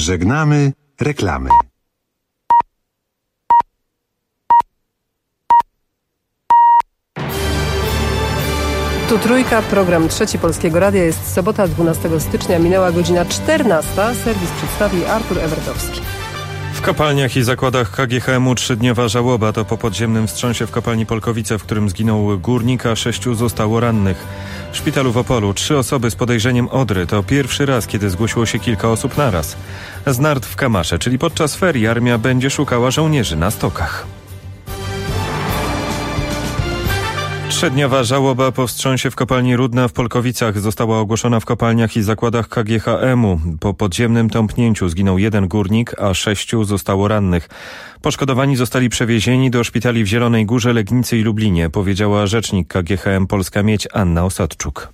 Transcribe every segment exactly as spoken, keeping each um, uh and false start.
Żegnamy reklamy. Tu Trójka, program Trzeci Polskiego Radia. Jest sobota, dwunastego stycznia, minęła godzina czternasta. Serwis przedstawi Artur Ewertowski. W kopalniach i zakładach K G H M u trzydniowa żałoba. To po podziemnym wstrząsie w kopalni Polkowice, w którym zginął górnik, a sześciu zostało rannych. W szpitalu w Opolu trzy osoby z podejrzeniem odry. To pierwszy raz, kiedy zgłosiło się kilka osób naraz. Z nart w Kamasze, czyli podczas ferii, armia będzie szukała żołnierzy na stokach. Trzydniowa żałoba po wstrząsie w kopalni Rudna w Polkowicach została ogłoszona w kopalniach i zakładach K G H M u. Po podziemnym tąpnięciu zginął jeden górnik, a sześciu zostało rannych. Poszkodowani zostali przewiezieni do szpitali w Zielonej Górze, Legnicy i Lublinie, powiedziała rzecznik K G H M Polska Miedź Anna Osadczuk.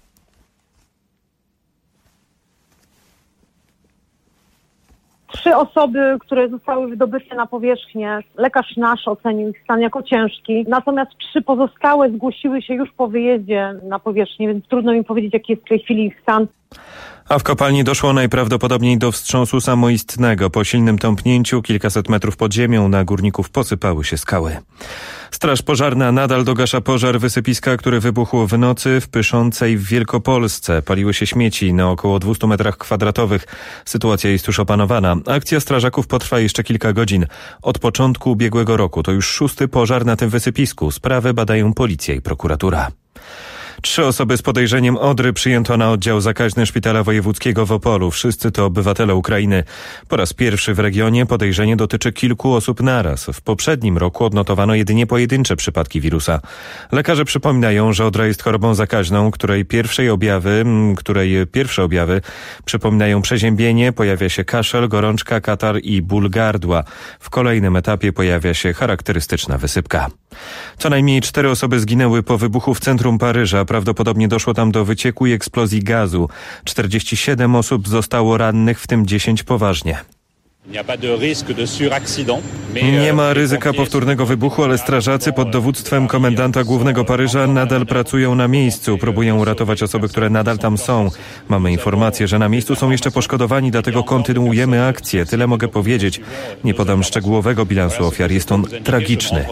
Trzy osoby, które zostały wydobyte na powierzchnię, lekarz nasz ocenił ich stan jako ciężki, natomiast trzy pozostałe zgłosiły się już po wyjeździe na powierzchnię, więc trudno mi powiedzieć, jaki jest w tej chwili ich stan. A w kopalni doszło najprawdopodobniej do wstrząsu samoistnego. Po silnym tąpnięciu kilkaset metrów pod ziemią na górników posypały się skały. Straż pożarna nadal dogasza pożar wysypiska, który wybuchł w nocy w Pyszącej w Wielkopolsce. Paliły się śmieci na około dwieście metrach kwadratowych. Sytuacja jest już opanowana. Akcja strażaków potrwa jeszcze kilka godzin. Od początku ubiegłego roku to już szósty pożar na tym wysypisku. Sprawę badają policja i prokuratura. Trzy osoby z podejrzeniem odry przyjęto na oddział zakaźny Szpitala Wojewódzkiego w Opolu. Wszyscy to obywatele Ukrainy. Po raz pierwszy w regionie podejrzenie dotyczy kilku osób naraz. W poprzednim roku odnotowano jedynie pojedyncze przypadki wirusa. Lekarze przypominają, że odra jest chorobą zakaźną, której pierwszej objawy, której pierwsze objawy przypominają przeziębienie, pojawia się kaszel, gorączka, katar i ból gardła. W kolejnym etapie pojawia się charakterystyczna wysypka. Co najmniej cztery osoby zginęły po wybuchu w centrum Paryża. Prawdopodobnie doszło tam do wycieku i eksplozji gazu. czterdzieści siedem osób zostało rannych, w tym dziesięć poważnie. Nie ma ryzyka powtórnego wybuchu, ale strażacy pod dowództwem komendanta głównego Paryża nadal pracują na miejscu. Próbują uratować osoby, które nadal tam są. Mamy informację, że na miejscu są jeszcze poszkodowani, dlatego kontynuujemy akcję. Tyle mogę powiedzieć. Nie podam szczegółowego bilansu ofiar. Jest on tragiczny.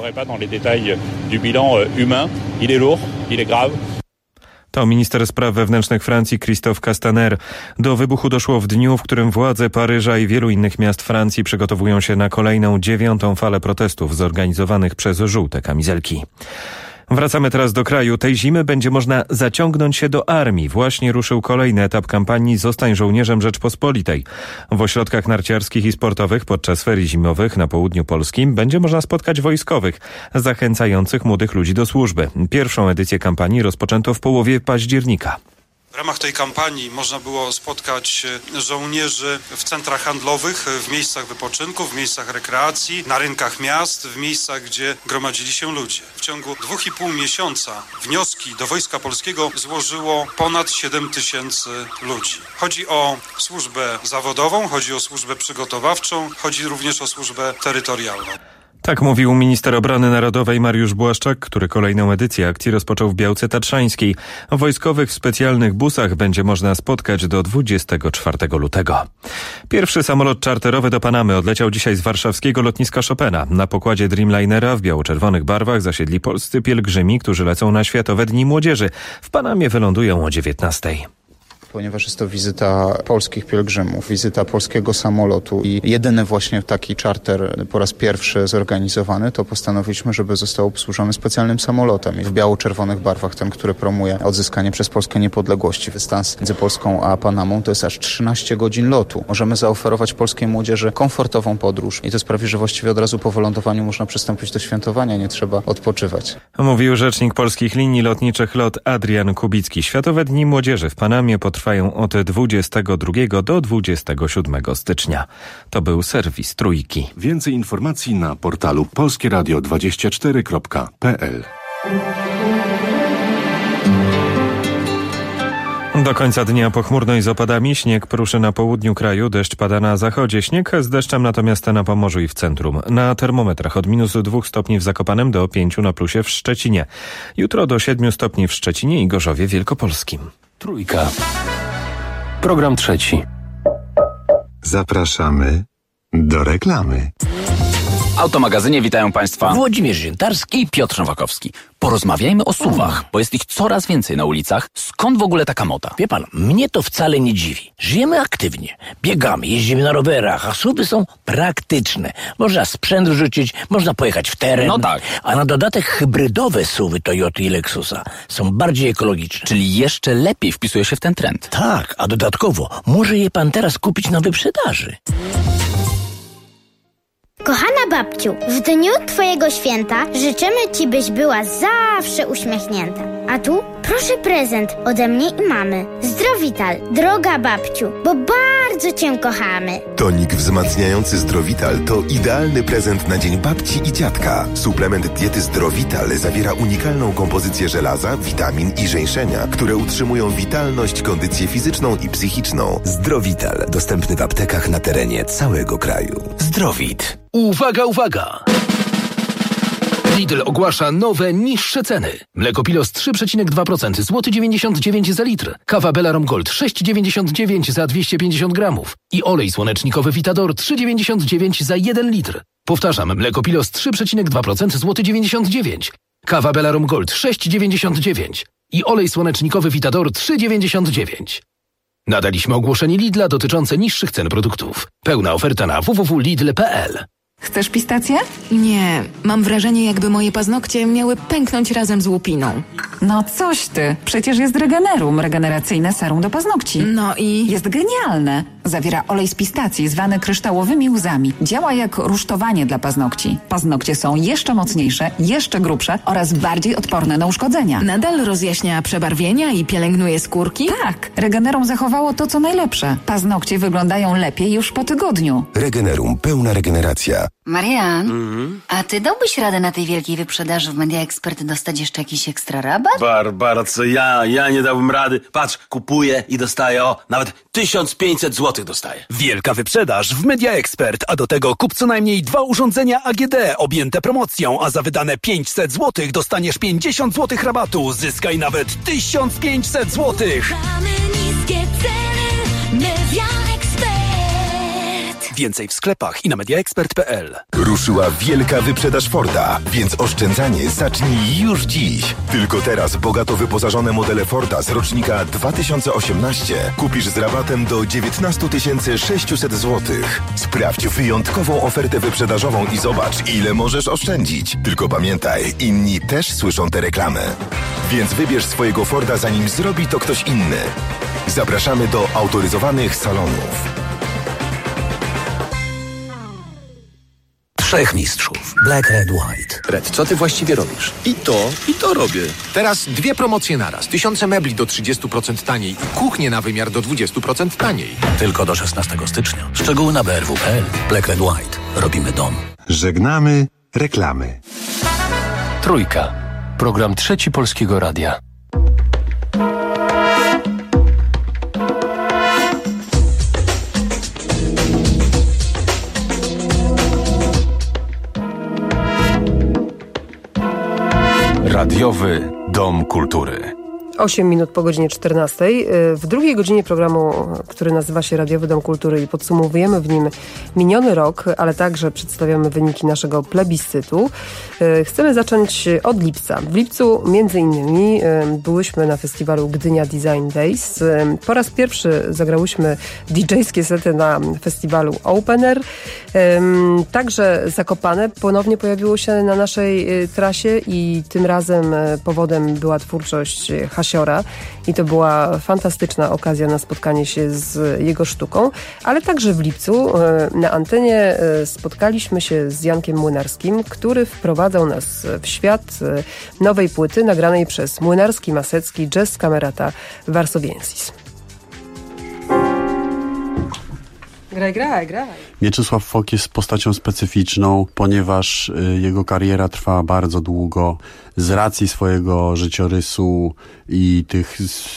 To minister spraw wewnętrznych Francji Christophe Castaner. Do wybuchu doszło w dniu, w którym władze Paryża i wielu innych miast Francji przygotowują się na kolejną dziewiątą falę protestów zorganizowanych przez żółte kamizelki. Wracamy teraz do kraju. Tej zimy będzie można zaciągnąć się do armii. Właśnie ruszył kolejny etap kampanii Zostań żołnierzem Rzeczpospolitej. W ośrodkach narciarskich i sportowych podczas ferii zimowych na południu Polski będzie można spotkać wojskowych, zachęcających młodych ludzi do służby. Pierwszą edycję kampanii rozpoczęto w połowie października. W ramach tej kampanii można było spotkać żołnierzy w centrach handlowych, w miejscach wypoczynku, w miejscach rekreacji, na rynkach miast, w miejscach, gdzie gromadzili się ludzie. W ciągu dwóch i pół miesiąca wnioski do Wojska Polskiego złożyło ponad siedem tysięcy ludzi. Chodzi o służbę zawodową, chodzi o służbę przygotowawczą, chodzi również o służbę terytorialną. Tak mówił minister obrony narodowej Mariusz Błaszczak, który kolejną edycję akcji rozpoczął w Białce Tatrzańskiej. Wojskowych w specjalnych busach będzie można spotkać do dwudziestego czwartego lutego. Pierwszy samolot czarterowy do Panamy odleciał dzisiaj z warszawskiego lotniska Chopina. Na pokładzie Dreamlinera w biało-czerwonych barwach zasiedli polscy pielgrzymi, którzy lecą na Światowe Dni Młodzieży. W Panamie wylądują o dziewiętnastej. Ponieważ jest to wizyta polskich pielgrzymów, wizyta polskiego samolotu i jedyny właśnie taki czarter po raz pierwszy zorganizowany, to postanowiliśmy, żeby został obsłużony specjalnym samolotem w biało-czerwonych barwach, ten, który promuje odzyskanie przez Polskę niepodległości. Dystans między Polską a Panamą to jest aż trzynaście godzin lotu. Możemy zaoferować polskiej młodzieży komfortową podróż i to sprawi, że właściwie od razu po wylądowaniu można przystąpić do świętowania, nie trzeba odpoczywać. Mówił rzecznik Polskich Linii Lotniczych LOT Adrian Kubicki. Światowe Dni Młodzieży w Panamie potrwają Trwają od dwudziestego drugiego do dwudziestego siódmego stycznia. To był serwis Trójki. Więcej informacji na portalu polskie radio dwadzieścia cztery kropka p l. Do końca dnia pochmurno i z opadami. Śnieg pruszy na południu kraju, deszcz pada na zachodzie. Śnieg z deszczem natomiast na Pomorzu i w centrum. Na termometrach od minus dwóch stopni w Zakopanem do pięciu na plusie w Szczecinie. Jutro do siedmiu stopni w Szczecinie i Gorzowie Wielkopolskim. Trójka. Program trzeci. Zapraszamy do reklamy. W Automagazynie witają Państwa Włodzimierz Ziętarski i Piotr Nowakowski. Porozmawiajmy o suwach, bo jest ich coraz więcej na ulicach. Skąd w ogóle taka moda? Wie pan, mnie to wcale nie dziwi. Żyjemy aktywnie, biegamy, jeździmy na rowerach, a suwy są praktyczne. Można sprzęt rzucić, można pojechać w teren. No tak. A na dodatek hybrydowe suwy Toyoty i Lexusa są bardziej ekologiczne. Czyli jeszcze lepiej wpisuje się w ten trend. Tak, a dodatkowo może je pan teraz kupić na wyprzedaży. Kochana babciu, w dniu twojego święta życzymy ci, byś była zawsze uśmiechnięta. A tu proszę prezent ode mnie i mamy. Zdrowital, droga babciu, bo bardzo cię kochamy. Tonik wzmacniający Zdrowital to idealny prezent na dzień babci i dziadka. Suplement diety Zdrowital zawiera unikalną kompozycję żelaza, witamin i żeńszenia, które utrzymują witalność, kondycję fizyczną i psychiczną. Zdrowital, dostępny w aptekach na terenie całego kraju. Zdrowit. Uwaga, uwaga! Lidl ogłasza nowe, niższe ceny. Mleko Pilos trzy przecinek dwa procent, złoty dziewięćdziesiąt dziewięć za litr. Kawa Belarom Gold sześć dziewięćdziesiąt dziewięć za dwieście pięćdziesiąt gramów. I olej słonecznikowy Vitador trzy dziewięćdziesiąt dziewięć za jeden litr. Powtarzam, mleko Pilos trzy przecinek dwa procent, złoty dziewięćdziesiąt dziewięć. Kawa Belarom Gold sześć dziewięćdziesiąt dziewięć. I olej słonecznikowy Vitador trzy dziewięćdziesiąt dziewięć. Nadaliśmy ogłoszenie Lidla dotyczące niższych cen produktów. Pełna oferta na w w w kropka lidl kropka p l. Chcesz pistację? Nie, mam wrażenie, jakby moje paznokcie miały pęknąć razem z łupiną. No coś ty, przecież jest Regenerum, regeneracyjne serum do paznokci. No i? Jest genialne. Zawiera olej z pistacji zwany kryształowymi łzami. Działa jak rusztowanie dla paznokci. Paznokcie są jeszcze mocniejsze, jeszcze grubsze oraz bardziej odporne na uszkodzenia. Nadal rozjaśnia przebarwienia i pielęgnuje skórki? Tak, Regenerum zachowało to, co najlepsze. Paznokcie wyglądają lepiej już po tygodniu. Regenerum, pełna regeneracja. Marian, mm-hmm. a ty dałbyś radę na tej wielkiej wyprzedaży w Media Expert dostać jeszcze jakiś ekstra rabat? Barbara, co ja? Ja nie dałbym rady. Patrz, kupuję i dostaję, o, nawet tysiąc pięćset złotych dostaję. Wielka wyprzedaż w Media Expert, a do tego kup co najmniej dwa urządzenia A G D objęte promocją, a za wydane pięćset złotych dostaniesz pięćdziesiąt złotych rabatu. Zyskaj nawet tysiąc pięćset złotych. Niskie ceny, Media Expert. Więcej w sklepach i na mediaexpert kropka p l. Ruszyła wielka wyprzedaż Forda, więc oszczędzanie zacznij już dziś. Tylko teraz bogato wyposażone modele Forda z rocznika dwa tysiące osiemnaście kupisz z rabatem do dziewiętnaście tysięcy sześćset złotych. Sprawdź wyjątkową ofertę wyprzedażową i zobacz, ile możesz oszczędzić. Tylko pamiętaj, inni też słyszą tę reklamę. Więc wybierz swojego Forda, zanim zrobi to ktoś inny. Zapraszamy do autoryzowanych salonów. Trzech mistrzów. Black, Red, White. Red, co ty właściwie robisz? I to, i to robię. Teraz dwie promocje naraz. Tysiące mebli do trzydzieści procent taniej i kuchnie na wymiar do dwadzieścia procent taniej. Tylko do szesnastego stycznia. Szczegóły na b r w kropka p l. Black, Red, White. Robimy dom. Żegnamy reklamy. Trójka. Program Trzeci Polskiego Radia. Radiowy Dom Kultury. osiem minut po godzinie czternastej. W drugiej godzinie programu, który nazywa się Radiowy Dom Kultury i podsumowujemy w nim miniony rok, ale także przedstawiamy wyniki naszego plebiscytu. Chcemy zacząć od lipca. W lipcu między innymi byłyśmy na festiwalu Gdynia Design Days. Po raz pierwszy zagrałyśmy didżejskie sety na festiwalu Open Air. Także Zakopane ponownie pojawiło się na naszej trasie i tym razem powodem była twórczość Hasiora i to była fantastyczna okazja na spotkanie się z jego sztuką, ale także w lipcu na antenie spotkaliśmy się z Jankiem Młynarskim, który wprowadzał nas w świat nowej płyty nagranej przez Młynarski Masecki Jazz Camerata Varsoviensis. Graj, graj, graj. Mieczysław Fok jest postacią specyficzną, ponieważ jego kariera trwa bardzo długo. z racji swojego życiorysu i tych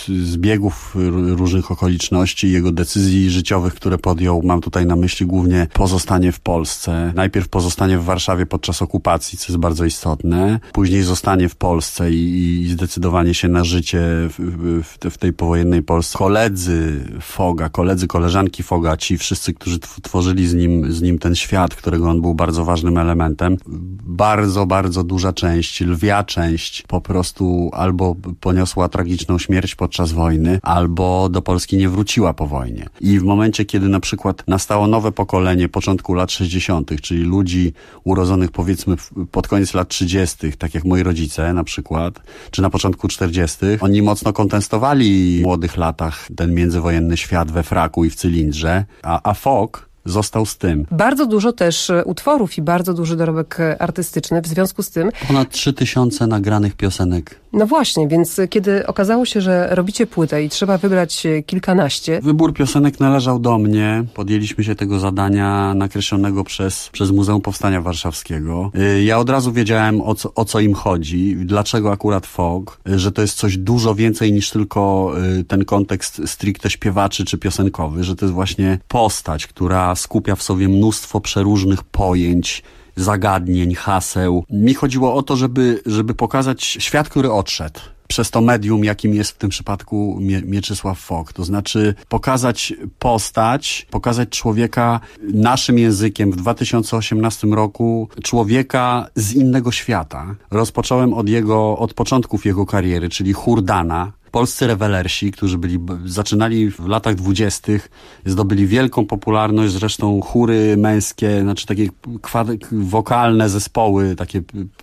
zbiegów różnych okoliczności, jego decyzji życiowych, które podjął, mam tutaj na myśli głównie pozostanie w Polsce. Najpierw pozostanie w Warszawie podczas okupacji, co jest bardzo istotne. Później zostanie w Polsce i, i zdecydowanie się na życie w, w, w tej powojennej Polsce. Koledzy Foga, koledzy, koleżanki Foga, ci wszyscy, którzy tworzyli z nim, z nim ten świat, którego on był bardzo ważnym elementem. Bardzo, bardzo duża część, lwia część po prostu albo poniosła tragiczną śmierć podczas wojny, albo do Polski nie wróciła po wojnie. I w momencie, kiedy na przykład nastało nowe pokolenie początku lat sześćdziesiątych, czyli ludzi urodzonych powiedzmy pod koniec lat trzydziestych, tak jak moi rodzice na przykład, czy na początku czterdziestych, oni mocno kontestowali w młodych latach ten międzywojenny świat we fraku i w cylindrze, a, a Fog został z tym. Bardzo dużo też utworów i bardzo duży dorobek artystyczny w związku z tym. Ponad trzy tysiące nagranych piosenek. No właśnie, więc kiedy okazało się, że robicie płytę i trzeba wybrać kilkanaście. Wybór piosenek należał do mnie. Podjęliśmy się tego zadania nakreślonego przez, przez Muzeum Powstania Warszawskiego. Ja od razu wiedziałem, o co, o co im chodzi, dlaczego akurat Fog, że to jest coś dużo więcej niż tylko ten kontekst stricte śpiewaczy czy piosenkowy, że to jest właśnie postać, która skupia w sobie mnóstwo przeróżnych pojęć, zagadnień, haseł. Mi chodziło o to, żeby, żeby pokazać świat, który odszedł przez to medium, jakim jest w tym przypadku Mie- Mieczysław Fog. To znaczy pokazać postać, pokazać człowieka naszym językiem w dwa tysiące osiemnastym roku, człowieka z innego świata. Rozpocząłem od jego, od początków jego kariery, czyli Hurdana. Polscy rewelersi, którzy byli, zaczynali w latach dwudziestych, zdobyli wielką popularność, zresztą chóry męskie, znaczy takie kwad- wokalne zespoły, takie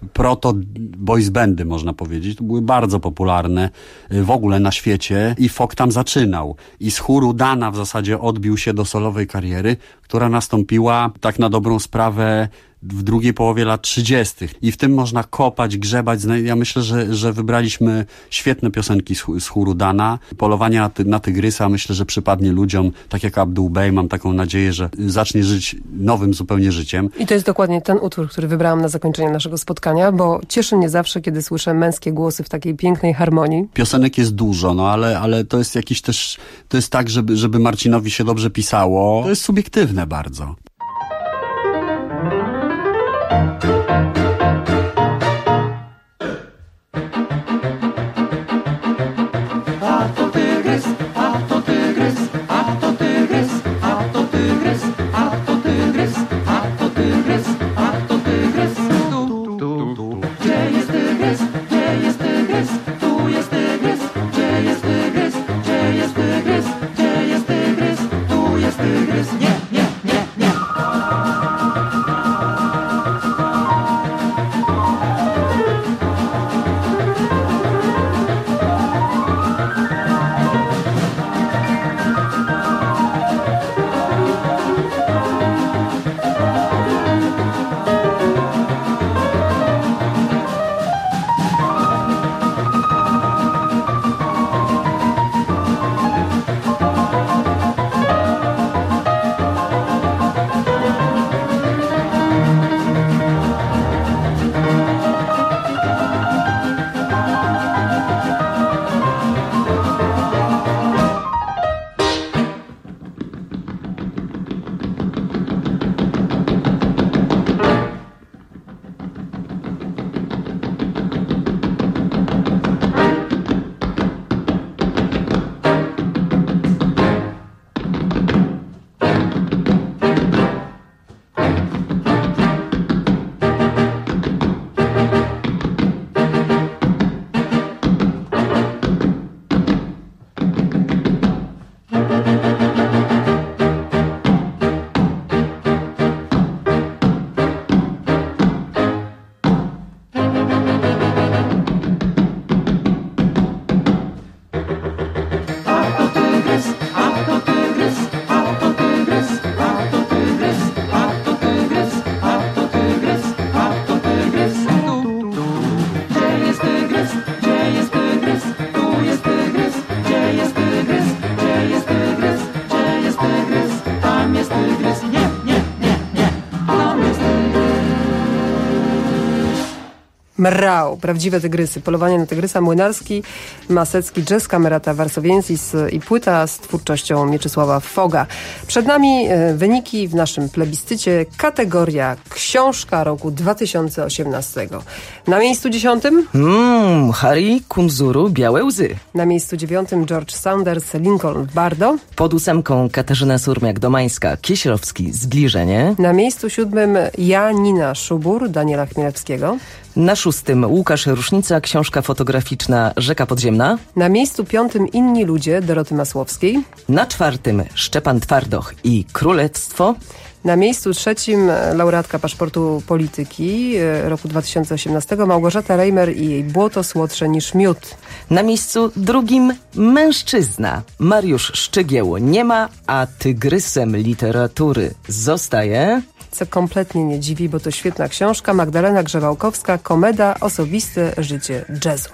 proto-boys bandy można powiedzieć, to były bardzo popularne w ogóle na świecie i Fog tam zaczynał. I z chóru Dana w zasadzie odbił się do solowej kariery, która nastąpiła tak na dobrą sprawę w drugiej połowie lat trzydziestych. I w tym można kopać, grzebać. Ja myślę, że, że wybraliśmy świetne piosenki z, z chóru Dana. Polowanie na, ty, na tygrysa myślę, że przypadnie ludziom, tak jak Abdul Bey. Mam taką nadzieję, że zacznie żyć nowym zupełnie życiem. I to jest dokładnie ten utwór, który wybrałam na zakończenie naszego spotkania, bo cieszy mnie zawsze, kiedy słyszę męskie głosy w takiej pięknej harmonii. Piosenek jest dużo, no ale, ale to jest jakiś też, to jest tak, żeby, żeby Marcinowi się dobrze pisało. To jest subiektywne bardzo. A to tygrys, a to tygrys, a to tygrys, a to tygrys, a to tygrys, a to tygrys, a to tygrys. Tu, tu, tu. Gdzie jest tygrys? Gdzie jest tygrys? Tu jest tygrys. Gdzie jest tygrys? Gdzie jest tygrys? Gdzie jest tygrys? Tu jest tygrys. Nie, nie, nie, nie. Mrał, prawdziwe tygrysy, polowanie na tygrysa, Młynarski, Masecki, Jazz Camerata Varsoviensis i płyta z twórczością Mieczysława Foga. Przed nami wyniki w naszym plebiscycie, kategoria książka roku dwa tysiące osiemnastego. Na miejscu dziesiątym? Mmm, Harry Kunzuru, Białe łzy. Na miejscu dziewiątym George Saunders, Lincoln Bardo. Pod ósemką Katarzyna Surmiak-Domańska, Kieślowski, Zbliżenie. Na miejscu siódmym Janina Szubur, Daniela Chmielewskiego. Na szóstym Łukasz Rusznica, książka fotograficzna Rzeka Podziemna. Na miejscu piątym Inni ludzie, Doroty Masłowskiej. Na czwartym Szczepan Twardoch i Królestwo. Na miejscu trzecim laureatka Paszportu Polityki roku dwa tysiące osiemnastego Małgorzata Reimer i jej Błoto słodsze niż miód. Na miejscu drugim mężczyzna Mariusz Szczygieł nie ma, a tygrysem literatury zostaje... Co kompletnie nie dziwi, bo to świetna książka. Magdalena Grzebałkowska, Komeda, osobiste życie jazzu.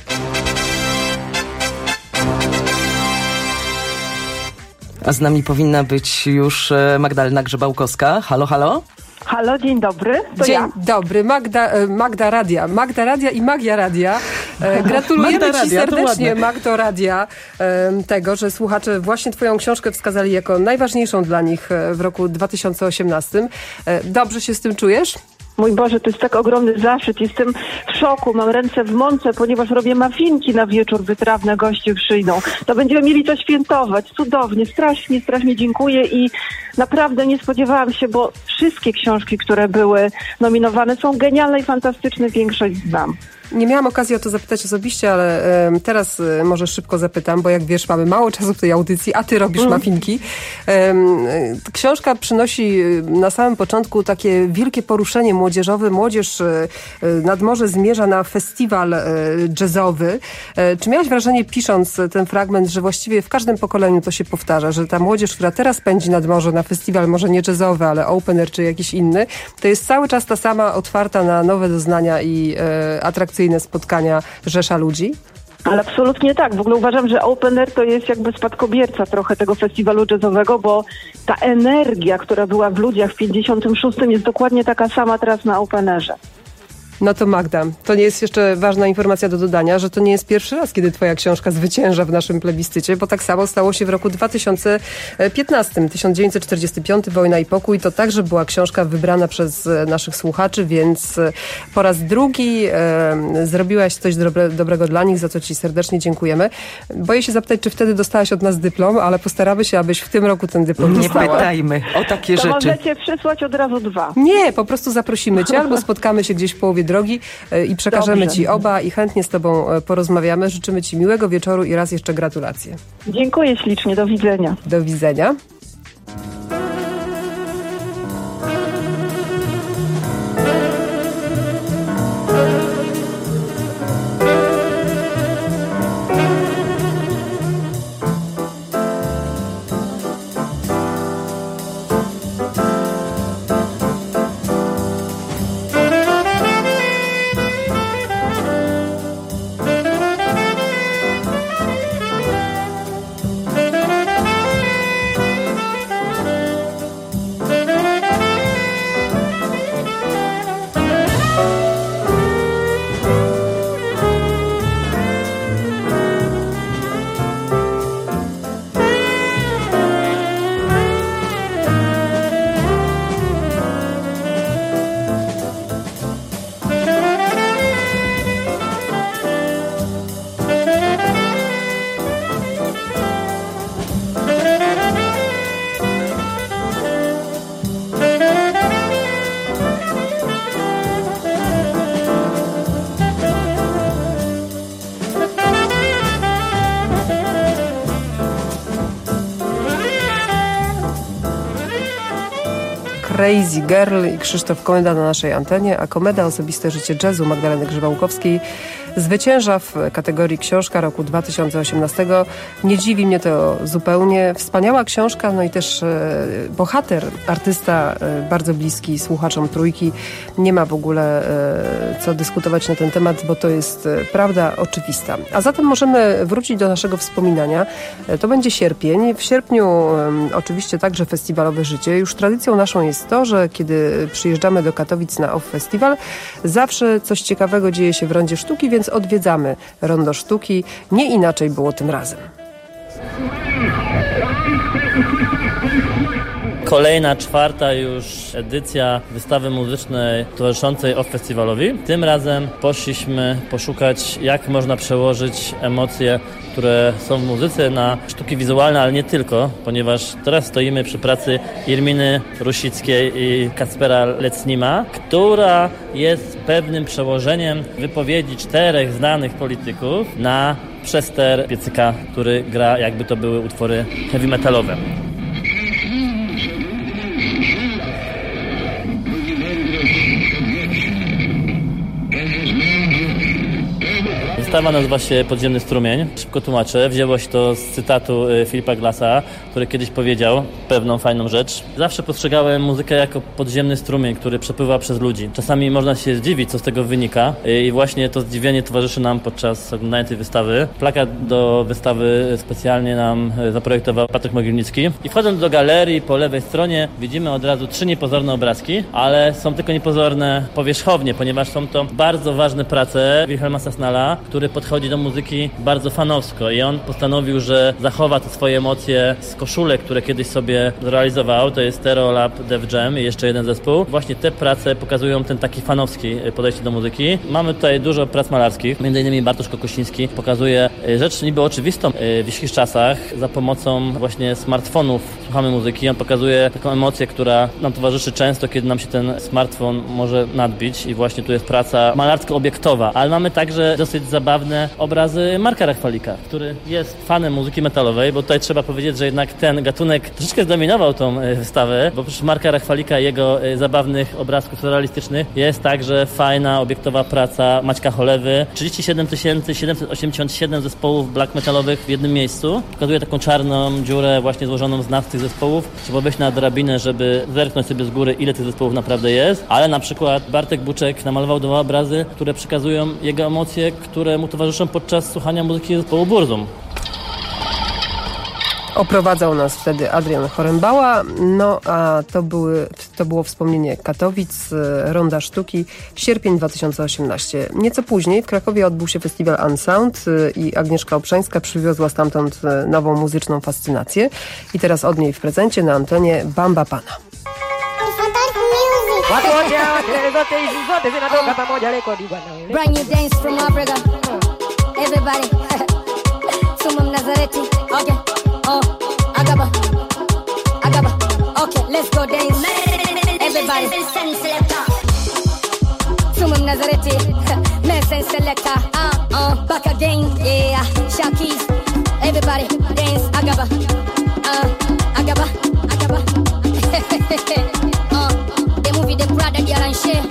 A z nami powinna być już Magdalena Grzebałkowska. Halo, halo? Halo, dzień dobry. To dzień ja. dobry, Magda, Magda Radia. Magda Radia i Magia Radia. Gratulujemy Magda Ci Radia, serdecznie, Magdo Radia, tego, że słuchacze właśnie Twoją książkę wskazali jako najważniejszą dla nich w roku dwa tysiące osiemnastym. Dobrze się z tym czujesz? Mój Boże, to jest tak ogromny zaszczyt. Jestem w szoku, mam ręce w mące, ponieważ robię muffinki na wieczór wytrawne, goście przyjdą. To będziemy mieli co świętować. Cudownie, strasznie, strasznie dziękuję i naprawdę nie spodziewałam się, bo wszystkie książki, które były nominowane, są genialne i fantastyczne, większość znam. Nie miałam okazji o to zapytać osobiście, ale e, teraz e, może szybko zapytam, bo jak wiesz, mamy mało czasu w tej audycji, a ty robisz mm. muffinki. E, książka przynosi na samym początku takie wielkie poruszenie młodzieżowe. Młodzież e, nad morze zmierza na festiwal e, jazzowy. E, czy miałaś wrażenie, pisząc ten fragment, że właściwie w każdym pokoleniu to się powtarza, że ta młodzież, która teraz pędzi nad morze na festiwal, może nie jazzowy, ale open air czy jakiś inny, to jest cały czas ta sama, otwarta na nowe doznania i e, atrakcyjne spotkania rzesza ludzi? Ale absolutnie tak. W ogóle uważam, że Open Air to jest jakby spadkobierca trochę tego festiwalu jazzowego, bo ta energia, która była w ludziach w pięćdziesiątym szóstym jest dokładnie taka sama teraz na Open Airze. No to Magda, to nie jest jeszcze ważna informacja do dodania, że to nie jest pierwszy raz, kiedy twoja książka zwycięża w naszym plebiscycie, bo tak samo stało się w roku dwa tysiące piętnastym. tysiąc dziewięćset czterdziesty piąty, Wojna i pokój, to także była książka wybrana przez naszych słuchaczy, więc po raz drugi e, zrobiłaś coś dobre, dobrego dla nich, za co ci serdecznie dziękujemy. Boję się zapytać, czy wtedy dostałaś od nas dyplom, ale postaramy się, abyś w tym roku ten dyplom Nie dostała. pytajmy o takie to rzeczy. Możecie przysłać od razu dwa. Nie, po prostu zaprosimy cię, albo spotkamy się gdzieś w połowie drogi i przekażemy Dobrze. ci oba i chętnie z tobą porozmawiamy. Życzymy ci miłego wieczoru i raz jeszcze gratulacje. Dziękuję ślicznie, do widzenia. Do widzenia. Crazy Girl i Krzysztof Komeda na naszej antenie, a Komeda, osobiste życie jazzu Magdaleny Grzebałkowskiej zwycięża w kategorii książka roku dwa tysiące osiemnastego. Nie dziwi mnie to zupełnie. Wspaniała książka, no i też e, bohater, artysta e, bardzo bliski słuchaczom Trójki. Nie ma w ogóle e, co dyskutować na ten temat, bo to jest e, prawda oczywista. A zatem możemy wrócić do naszego wspominania. E, to będzie sierpień. W sierpniu e, oczywiście także festiwalowe życie. Już tradycją naszą jest to, że kiedy przyjeżdżamy do Katowic na Off Festival, zawsze coś ciekawego dzieje się w Rondzie Sztuki, więc odwiedzamy Rondo Sztuki. Nie inaczej było tym razem. Kolejna, czwarta już edycja wystawy muzycznej towarzyszącej Off Festiwalowi. Tym razem poszliśmy poszukać, jak można przełożyć emocje, które są w muzyce, na sztuki wizualne, ale nie tylko, ponieważ teraz stoimy przy pracy Irminy Rusickiej i Kacpera Lecnima, która jest pewnym przełożeniem wypowiedzi czterech znanych polityków na przester Piecyka, który gra, jakby to były utwory heavy metalowe. Wystawa nazywa się Podziemny Strumień. Szybko tłumaczę. Wzięło się to z cytatu Filipa Glassa, który kiedyś powiedział pewną fajną rzecz. Zawsze postrzegałem muzykę jako podziemny strumień, który przepływa przez ludzi. Czasami można się zdziwić, co z tego wynika, i właśnie to zdziwienie towarzyszy nam podczas oglądania tej wystawy. Plakat do wystawy specjalnie nam zaprojektował Patryk Mogilnicki. I wchodząc do galerii, po lewej stronie widzimy od razu trzy niepozorne obrazki, ale są tylko niepozorne powierzchownie, ponieważ są to bardzo ważne prace Wilhelma Sasnala, który podchodzi do muzyki bardzo fanowsko i on postanowił, że zachowa te swoje emocje z koszulek, które kiedyś sobie zrealizował. To jest Stereo Lab Def Jam i jeszcze jeden zespół. Właśnie te prace pokazują ten taki fanowski podejście do muzyki. Mamy tutaj dużo prac malarskich, między innymi Bartosz Kokośliński pokazuje rzecz niby oczywistą w dzisiejszych czasach. Za pomocą właśnie smartfonów słuchamy muzyki. On pokazuje taką emocję, która nam towarzyszy często, kiedy nam się ten smartfon może nadbić, i właśnie tu jest praca malarsko-obiektowa. Ale mamy także dosyć zabawne obrazy Marka Rachwalika, który jest fanem muzyki metalowej, bo tutaj trzeba powiedzieć, że jednak ten gatunek troszeczkę zdominował tą wystawę, bo oprócz Marka Rachwalika i jego zabawnych obrazków surrealistycznych jest także fajna, obiektowa praca Maćka Cholewy. trzydzieści siedem tysięcy siedemset osiemdziesiąt siedem zespołów black metalowych w jednym miejscu. Pokazuje taką czarną dziurę właśnie złożoną z nazw tych zespołów. Trzeba wejść na drabinę, żeby zerknąć sobie z góry, ile tych zespołów naprawdę jest. Ale na przykład Bartek Buczek namalował dwa obrazy, które przekazują jego emocje, które mu towarzyszą podczas słuchania muzyki zespołu Burzum. Oprowadzał nas wtedy Adrian Chorembała, no a to, były, to było wspomnienie Katowic, Ronda Sztuki, sierpień dwa tysiące osiemnasty. Nieco później w Krakowie odbył się festiwal Unsound i Agnieszka Obszańska przywiozła stamtąd nową muzyczną fascynację. I teraz od niej w prezencie na antenie Bamba Pana. Brand new dance from Africa. Everybody. Sumam Nazareti. Okay. Oh, Agaba. Agaba. Okay, let's go dance. Everybody. Sumam Nazareti. Mensen selector. Uh, uh, back again. Yeah. Shakis. Everybody dance. Agaba. Uh, Agaba. Agaba. uh, they movie the brother the arrange.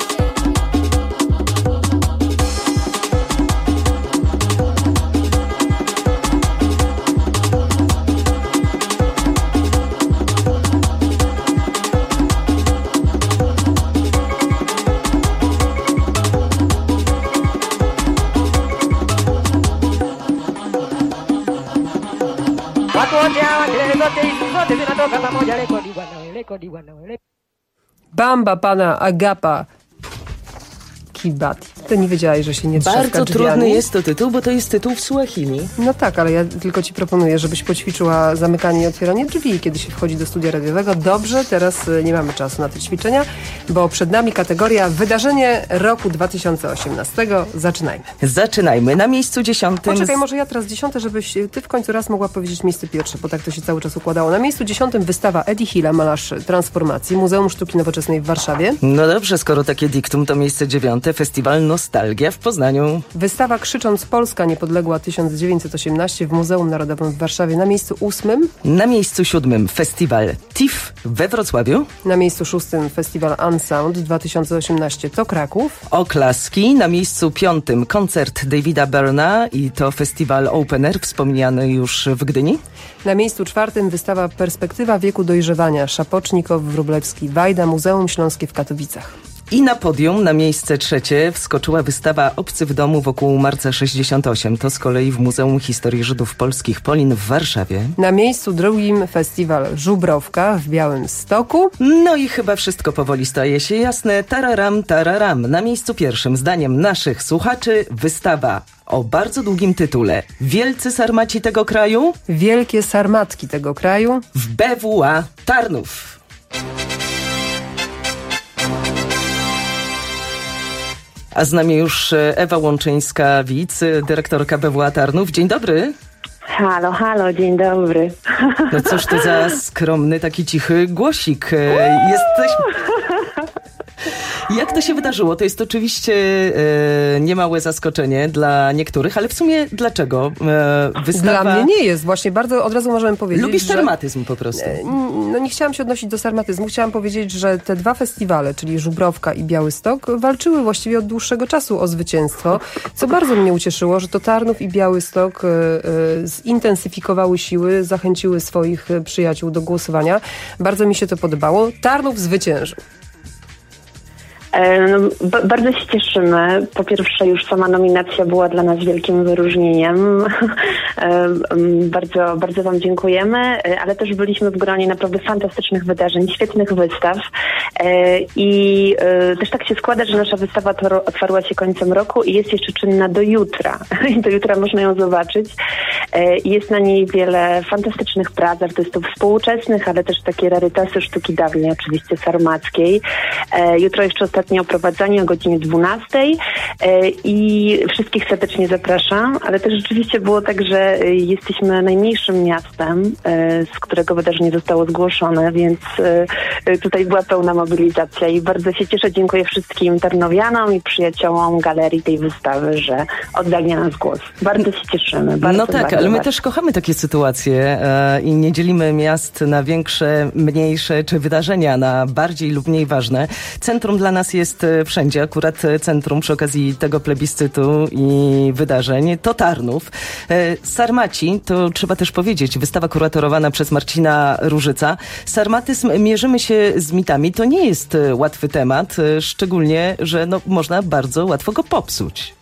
Bamba Pana Agapa Kibati. To nie wiedziałeś, że się nie trzaska Bardzo drzwiami. trudny jest to tytuł, bo to jest tytuł w Suahili. No tak, ale ja tylko ci proponuję, żebyś poćwiczyła zamykanie i otwieranie drzwi, kiedy się wchodzi do studia radiowego. Dobrze, teraz nie mamy czasu na te ćwiczenia, bo przed nami kategoria Wydarzenie roku dwa tysiące osiemnastego. Zaczynajmy. Zaczynajmy. Na miejscu dziesiątym... Poczekaj, może ja teraz dziesiąte, żebyś ty w końcu raz mogła powiedzieć miejsce pierwsze, bo tak to się cały czas układało. Na miejscu dziesiątym wystawa Eddie Hilla, malarz transformacji, Muzeum Sztuki Nowoczesnej w Warszawie. No dobrze, skoro takie diktum, to miejsce dziewiąte, festiwal Nos Nostalgia w Poznaniu. Wystawa Krzycząc Polska Niepodległa tysiąc dziewięćset osiemnaście w Muzeum Narodowym w Warszawie na miejscu ósmym. Na miejscu siódmym festiwal T I F we Wrocławiu. Na miejscu szóstym festiwal Unsound dwa tysiące osiemnaście to Kraków. Oklaski. Na miejscu piątym koncert Davida Byrna i to festiwal Open Air wspomniany już w Gdyni. Na miejscu czwartym wystawa Perspektywa wieku dojrzewania Szapocznikow, Wróblewski, Wajda, Muzeum Śląskie w Katowicach. I na podium, na miejsce trzecie, wskoczyła wystawa Obcy w domu wokół Marca sześćdziesiąt osiem. To z kolei w Muzeum Historii Żydów Polskich Polin w Warszawie. Na miejscu drugim festiwal Żubrowka w Białymstoku. No i chyba wszystko powoli staje się jasne. Tararam, tararam. Na miejscu pierwszym, zdaniem naszych słuchaczy, wystawa o bardzo długim tytule. Wielcy Sarmaci tego kraju? Wielkie Sarmatki tego kraju? W B W A Tarnów. A z nami już Ewa Łączyńska-Widz, dyrektorka B W A Tarnów. Dzień dobry. Halo, halo, dzień dobry. No cóż to za skromny, taki cichy głosik. Jesteś... Jak to się wydarzyło? To jest oczywiście e, niemałe zaskoczenie dla niektórych, ale w sumie dlaczego? E, wystawa... Dla mnie nie jest. Właśnie bardzo od razu możemy powiedzieć, Lubisz że... sarmatyzm po prostu. E, no nie chciałam się odnosić do sarmatyzmu. Chciałam powiedzieć, że te dwa festiwale, czyli Żubrowka i Białystok, walczyły właściwie od dłuższego czasu o zwycięstwo, co bardzo mnie ucieszyło, że to Tarnów i Białystok e, e, zintensyfikowały siły, zachęciły swoich przyjaciół do głosowania. Bardzo mi się to podobało. Tarnów zwyciężył. No, b- bardzo się cieszymy. Po pierwsze, już sama nominacja była dla nas wielkim wyróżnieniem. bardzo, bardzo Wam dziękujemy, ale też byliśmy w gronie naprawdę fantastycznych wydarzeń, świetnych wystaw i też tak się składa, że nasza wystawa otwarła się końcem roku i jest jeszcze czynna do jutra. Do jutra można ją zobaczyć. Jest na niej wiele fantastycznych prac artystów współczesnych, ale też takie rarytasy sztuki dawnej, oczywiście sarmackiej. Jutro jeszcze ostatnio oprowadzanie o godzinie dwunastej i wszystkich serdecznie zapraszam, ale też rzeczywiście było tak, że jesteśmy najmniejszym miastem, z którego wydarzenie zostało zgłoszone, więc tutaj była pełna mobilizacja i bardzo się cieszę, dziękuję wszystkim tarnowianom i przyjaciołom galerii tej wystawy, że oddali na nas głos. Bardzo się cieszymy. Bardzo, no tak, bardzo ale my bardzo. też kochamy takie sytuacje e, i nie dzielimy miast na większe, mniejsze czy wydarzenia na bardziej lub mniej ważne. Centrum dla nas jest wszędzie, akurat centrum przy okazji tego plebiscytu i wydarzeń to Tarnów. E, Sarmaci, to trzeba też powiedzieć, wystawa kuratorowana przez Marcina Różyca. Sarmatyzm, mierzymy się z mitami, to nie jest łatwy temat, szczególnie, że no, można bardzo łatwo go popsuć.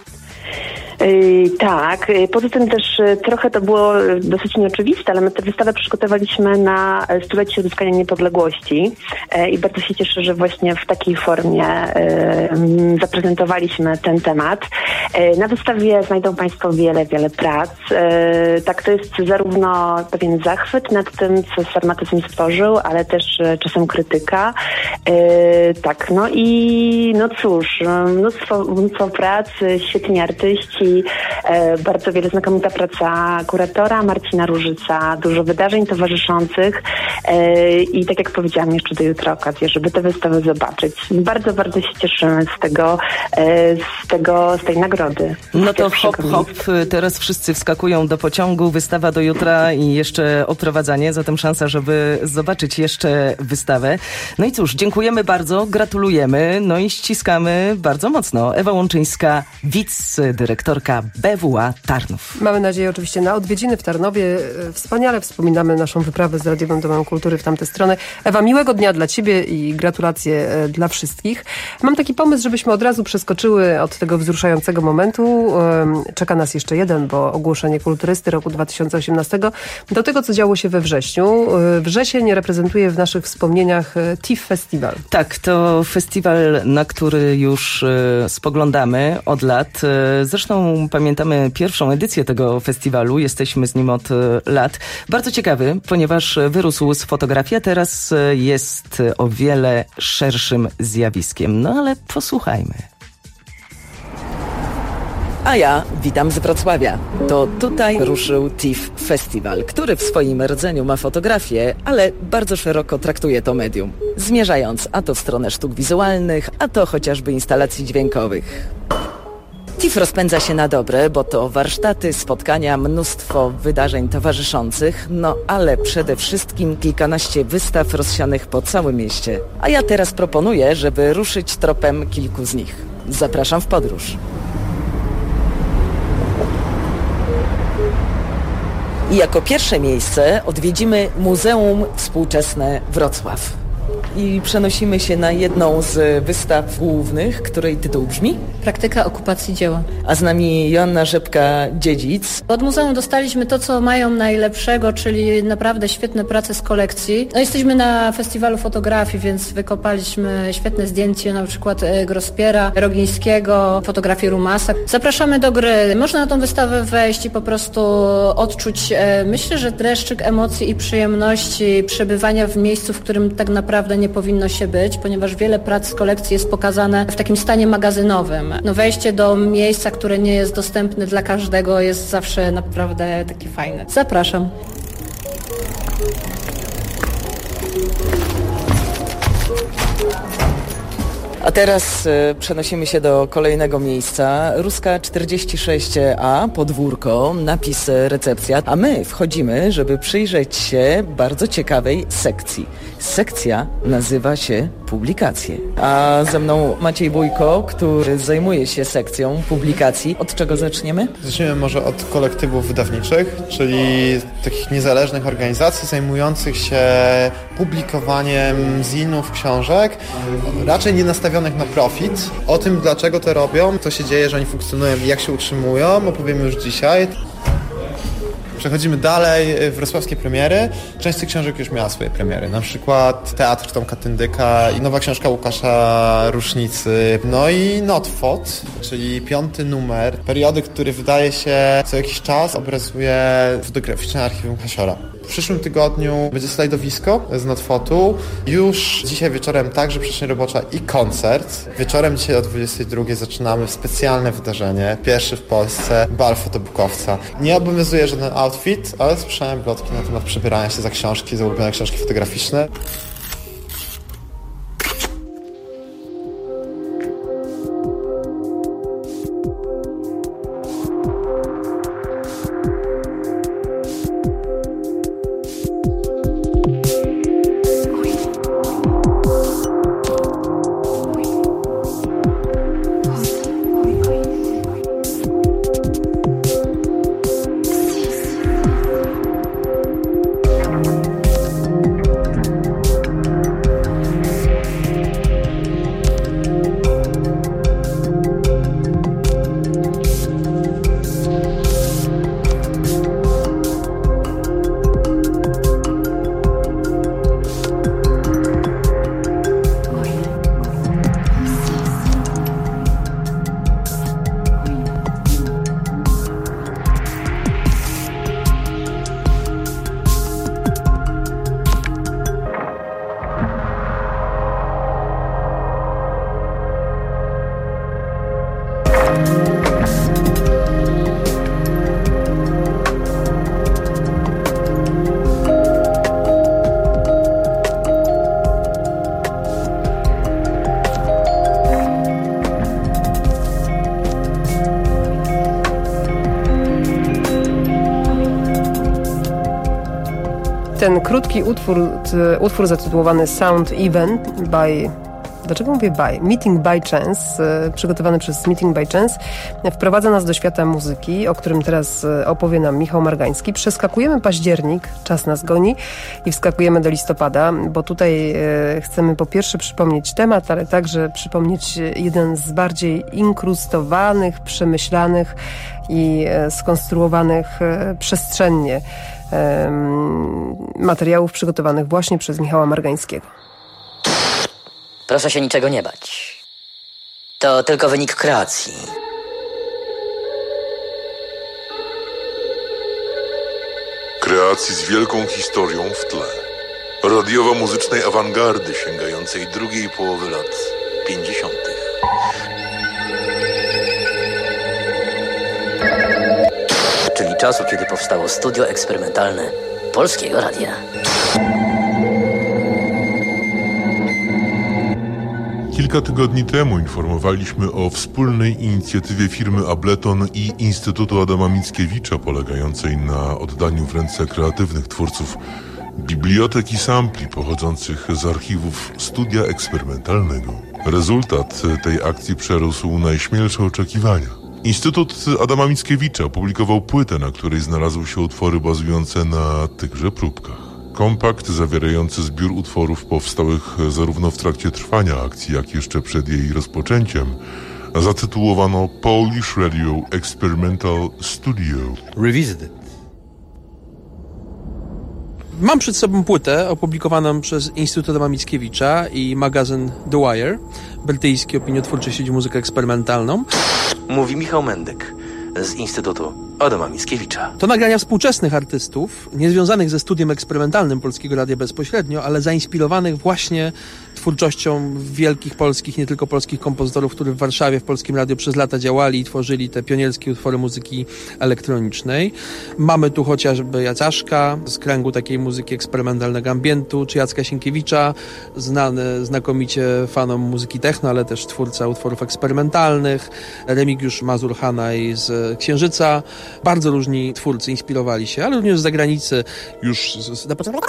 Yy, tak, poza tym też trochę to było dosyć nieoczywiste, ale my tę wystawę przygotowaliśmy na stulecie odzyskania niepodległości yy, i bardzo się cieszę, że właśnie w takiej formie yy, zaprezentowaliśmy ten temat. Yy, na wystawie znajdą Państwo wiele, wiele prac. Yy, tak, to jest zarówno pewien zachwyt nad tym, co sarmatyzm stworzył, ale też yy, czasem krytyka. Yy, tak, no i no cóż, mnóstwo, mnóstwo prac, świetni artyści, E, bardzo wiele znakomita praca kuratora Marcina Różyca, dużo wydarzeń towarzyszących e, i tak jak powiedziałam, jeszcze do jutra okazję, żeby tę wystawę zobaczyć. Bardzo, bardzo się cieszymy z tego, e, z tego, z tej nagrody. No to hop, hop, teraz wszyscy wskakują do pociągu, wystawa do jutra i jeszcze oprowadzanie, zatem szansa, żeby zobaczyć jeszcze wystawę. No i cóż, dziękujemy bardzo, gratulujemy, no i ściskamy bardzo mocno. Ewa Łączyńska, wicedyrektorka B W A Tarnów. Mamy nadzieję oczywiście na odwiedziny w Tarnowie. Wspaniale wspominamy naszą wyprawę z Radiowym Domem Kultury w tamte strony. Ewa, miłego dnia dla Ciebie i gratulacje dla wszystkich. Mam taki pomysł, żebyśmy od razu przeskoczyły od tego wzruszającego momentu. Czeka nas jeszcze jeden, bo ogłoszenie kulturysty roku dwa tysiące osiemnastego do tego, co działo się we wrześniu. Wrzesień reprezentuje w naszych wspomnieniach T I F Festiwal. Tak, to festiwal, na który już spoglądamy od lat. Zresztą pamiętamy pierwszą edycję tego festiwalu. Jesteśmy z nim od lat. Bardzo ciekawy, ponieważ wyrósł z fotografii, a teraz jest o wiele szerszym zjawiskiem. No ale posłuchajmy. A ja witam z Wrocławia. To tutaj ruszył T I F F Festival, który w swoim rdzeniu ma fotografię, ale bardzo szeroko traktuje to medium. Zmierzając a to w stronę sztuk wizualnych, a to chociażby instalacji dźwiękowych. T I F rozpędza się na dobre, bo to warsztaty, spotkania, mnóstwo wydarzeń towarzyszących, no ale przede wszystkim kilkanaście wystaw rozsianych po całym mieście. A ja teraz proponuję, żeby ruszyć tropem kilku z nich. Zapraszam w podróż. I jako pierwsze miejsce odwiedzimy Muzeum Współczesne Wrocław. I przenosimy się na jedną z wystaw głównych, której tytuł brzmi Praktyka okupacji dzieła. A z nami Joanna Rzepka-Dziedzic. Od muzeum dostaliśmy to, co mają najlepszego, czyli naprawdę świetne prace z kolekcji. No, jesteśmy na festiwalu fotografii, więc wykopaliśmy świetne zdjęcie, na przykład Grospiera, Rogińskiego, fotografii Rumasa. Zapraszamy do gry. Można na tą wystawę wejść i po prostu odczuć, myślę, że dreszczyk emocji i przyjemności przebywania w miejscu, w którym tak naprawdę nie powinno się być, ponieważ wiele prac z kolekcji jest pokazane w takim stanie magazynowym. No wejście do miejsca, które nie jest dostępne dla każdego, jest zawsze naprawdę takie fajne. Zapraszam. A teraz y, przenosimy się do kolejnego miejsca. Ruska czterdzieści sześć A, podwórko, napis recepcja. A my wchodzimy, żeby przyjrzeć się bardzo ciekawej sekcji. Sekcja nazywa się publikacje. A ze mną Maciej Bójko, który zajmuje się sekcją publikacji. Od czego zaczniemy? Zaczniemy może od kolektywów wydawniczych, czyli takich niezależnych organizacji zajmujących się publikowaniem zinów, książek, raczej nie nastawionych na profit. O tym, dlaczego to robią, co się dzieje, że oni funkcjonują i jak się utrzymują, opowiemy już dzisiaj. Przechodzimy dalej, wrocławskie premiery. Część z tych książek już miała swoje premiery, na przykład Teatr Tomka Tyndyka i nowa książka Łukasza Rusznicy. No i Notfot, czyli piąty numer, periodyk, który wydaje się co jakiś czas obrazuje fotograficzne archiwum Hasiora. W przyszłym tygodniu będzie slajdowisko z Notfotu. Już dzisiaj wieczorem także przestrzeń robocza i koncert. Wieczorem dzisiaj o dwudziestej drugiej zaczynamy specjalne wydarzenie. Pierwszy w Polsce bal fotobukowca. Nie obowiązuje żaden outfit, ale słyszałem plotki na temat przebierania się za książki, za ulubione książki fotograficzne. Ten krótki utwór, t, utwór zatytułowany Sound Event by... Dlaczego mówię by? Meeting by Chance, y, przygotowany przez Meeting by Chance, wprowadza nas do świata muzyki, o którym teraz y, opowie nam Michał Margański. Przeskakujemy październik, czas nas goni i wskakujemy do listopada, bo tutaj y, chcemy po pierwsze przypomnieć temat, ale także przypomnieć jeden z bardziej inkrustowanych, przemyślanych i y, skonstruowanych y, przestrzennie y, materiałów przygotowanych właśnie przez Michała Margańskiego. Proszę się niczego nie bać. To tylko wynik kreacji. Kreacji z wielką historią w tle. Radiowo-muzycznej awangardy sięgającej drugiej połowy lat pięćdziesiątych. czasu, kiedy powstało studio eksperymentalne Polskiego Radia. Kilka tygodni temu informowaliśmy o wspólnej inicjatywie firmy Ableton i Instytutu Adama Mickiewicza polegającej na oddaniu w ręce kreatywnych twórców bibliotek i sampli pochodzących z archiwów studia eksperymentalnego. Rezultat tej akcji przerósł najśmielsze oczekiwania. Instytut Adama Mickiewicza opublikował płytę, na której znalazły się utwory bazujące na tychże próbkach. Kompakt zawierający zbiór utworów powstałych zarówno w trakcie trwania akcji, jak jeszcze przed jej rozpoczęciem, zatytułowano Polish Radio Experimental Studio Revisited. Mam przed sobą płytę opublikowaną przez Instytut Adama Mickiewicza i magazyn The Wire, brytyjski opiniotwórczy siedzi muzykę eksperymentalną. Mówi Michał Mendek z Instytutu Adama Mickiewicza. To nagrania współczesnych artystów, niezwiązanych ze studiem eksperymentalnym Polskiego Radia bezpośrednio, ale zainspirowanych właśnie twórczością wielkich polskich, nie tylko polskich kompozytorów, którzy w Warszawie w Polskim Radiu przez lata działali i tworzyli te pionierskie utwory muzyki elektronicznej. Mamy tu chociażby Jacaszka z kręgu takiej muzyki eksperymentalnego ambientu, czy Jacka Sienkiewicza, znany znakomicie fanom muzyki techno, ale też twórca utworów eksperymentalnych, Remigiusz Mazur-Hanaj z Księżyca. Bardzo różni twórcy inspirowali się, ale również z zagranicy już z, z, na początku...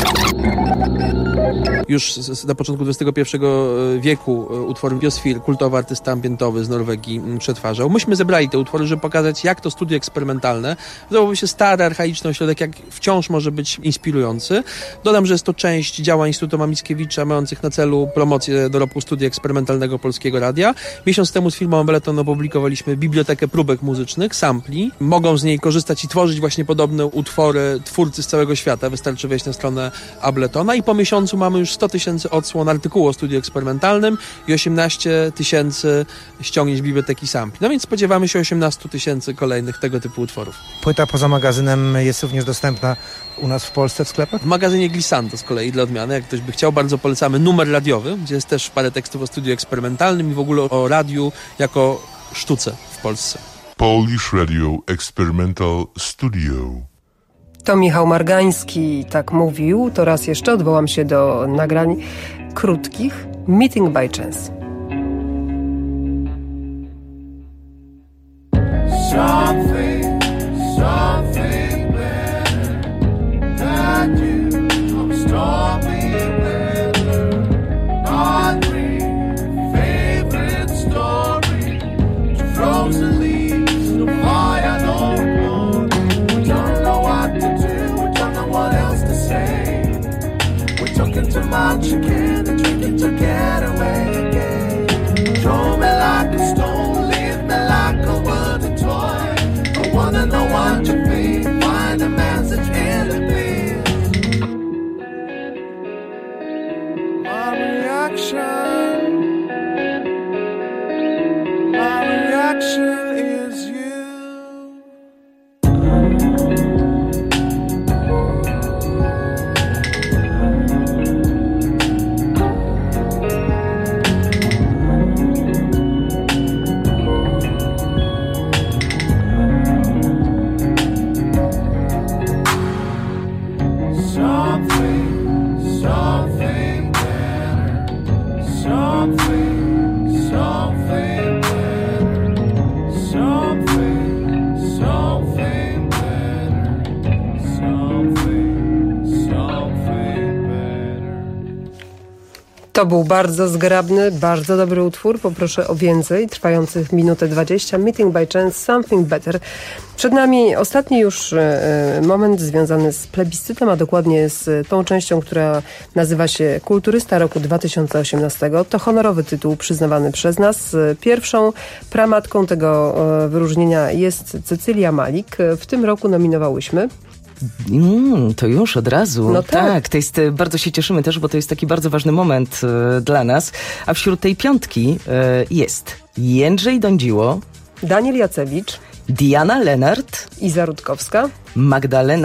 Już na początku dwudziestego pierwszego wieku utwór Biosfir, kultowy artysta ambientowy z Norwegii, przetwarzał. Myśmy zebrali te utwory, żeby pokazać, jak to studio eksperymentalne, wydawałoby się stary, archaiczny ośrodek, jak wciąż może być inspirujący. Dodam, że jest to część działań Instytutu Adama Mickiewicza mających na celu promocję dorobku studia eksperymentalnego Polskiego Radia. Miesiąc temu z firmą Ableton opublikowaliśmy bibliotekę próbek muzycznych, sampli. Mogą z niej korzystać i tworzyć właśnie podobne utwory twórcy z całego świata. Wystarczy wejść na stronę Abletona i po miesiącu mamy już sto tysięcy odsłon artykułu o studiu eksperymentalnym i osiemnaście tysięcy ściągnięć biblioteki sampli. No więc spodziewamy się osiemnaście tysięcy kolejnych tego typu utworów. Płyta poza magazynem jest również dostępna u nas w Polsce w sklepach? W magazynie Glissando z kolei dla odmiany, jak ktoś by chciał, bardzo polecamy numer radiowy, gdzie jest też parę tekstów o studiu eksperymentalnym i w ogóle o radiu jako sztuce w Polsce. Polish Radio Experimental Studio. To Michał Margański tak mówił. To raz jeszcze odwołam się do nagrań krótkich. Meeting by Chance. Something, something better than you. I'm stormy weather, not real favorite story. Frozen leaves, the fire don't blow. We don't know what to do, we don't know what else to say. We're talking too much again and drinking to get away again. Throw me like a stone, leave me like a wooden toy. I wanna know what you feel, find a message in the beat. My reaction, my reaction is you. To był bardzo zgrabny, bardzo dobry utwór. Poproszę o więcej, trwających minutę dwadzieścia. Meeting by Chance, Something Better. Przed nami ostatni już e, moment związany z plebiscytem, a dokładnie z tą częścią, która nazywa się Kulturysta roku dwa tysiące osiemnastego. To honorowy tytuł przyznawany przez nas. Pierwszą pramatką tego e, wyróżnienia jest Cecylia Malik. W tym roku nominowałyśmy Mm, to już od razu. No tak. tak, to jest, bardzo się cieszymy też, bo to jest taki bardzo ważny moment e, dla nas. A wśród tej piątki e, jest Jędrzej Dądziło, Daniel Jacewicz, Diana Lenart, Iza Rutkowska, Magdalena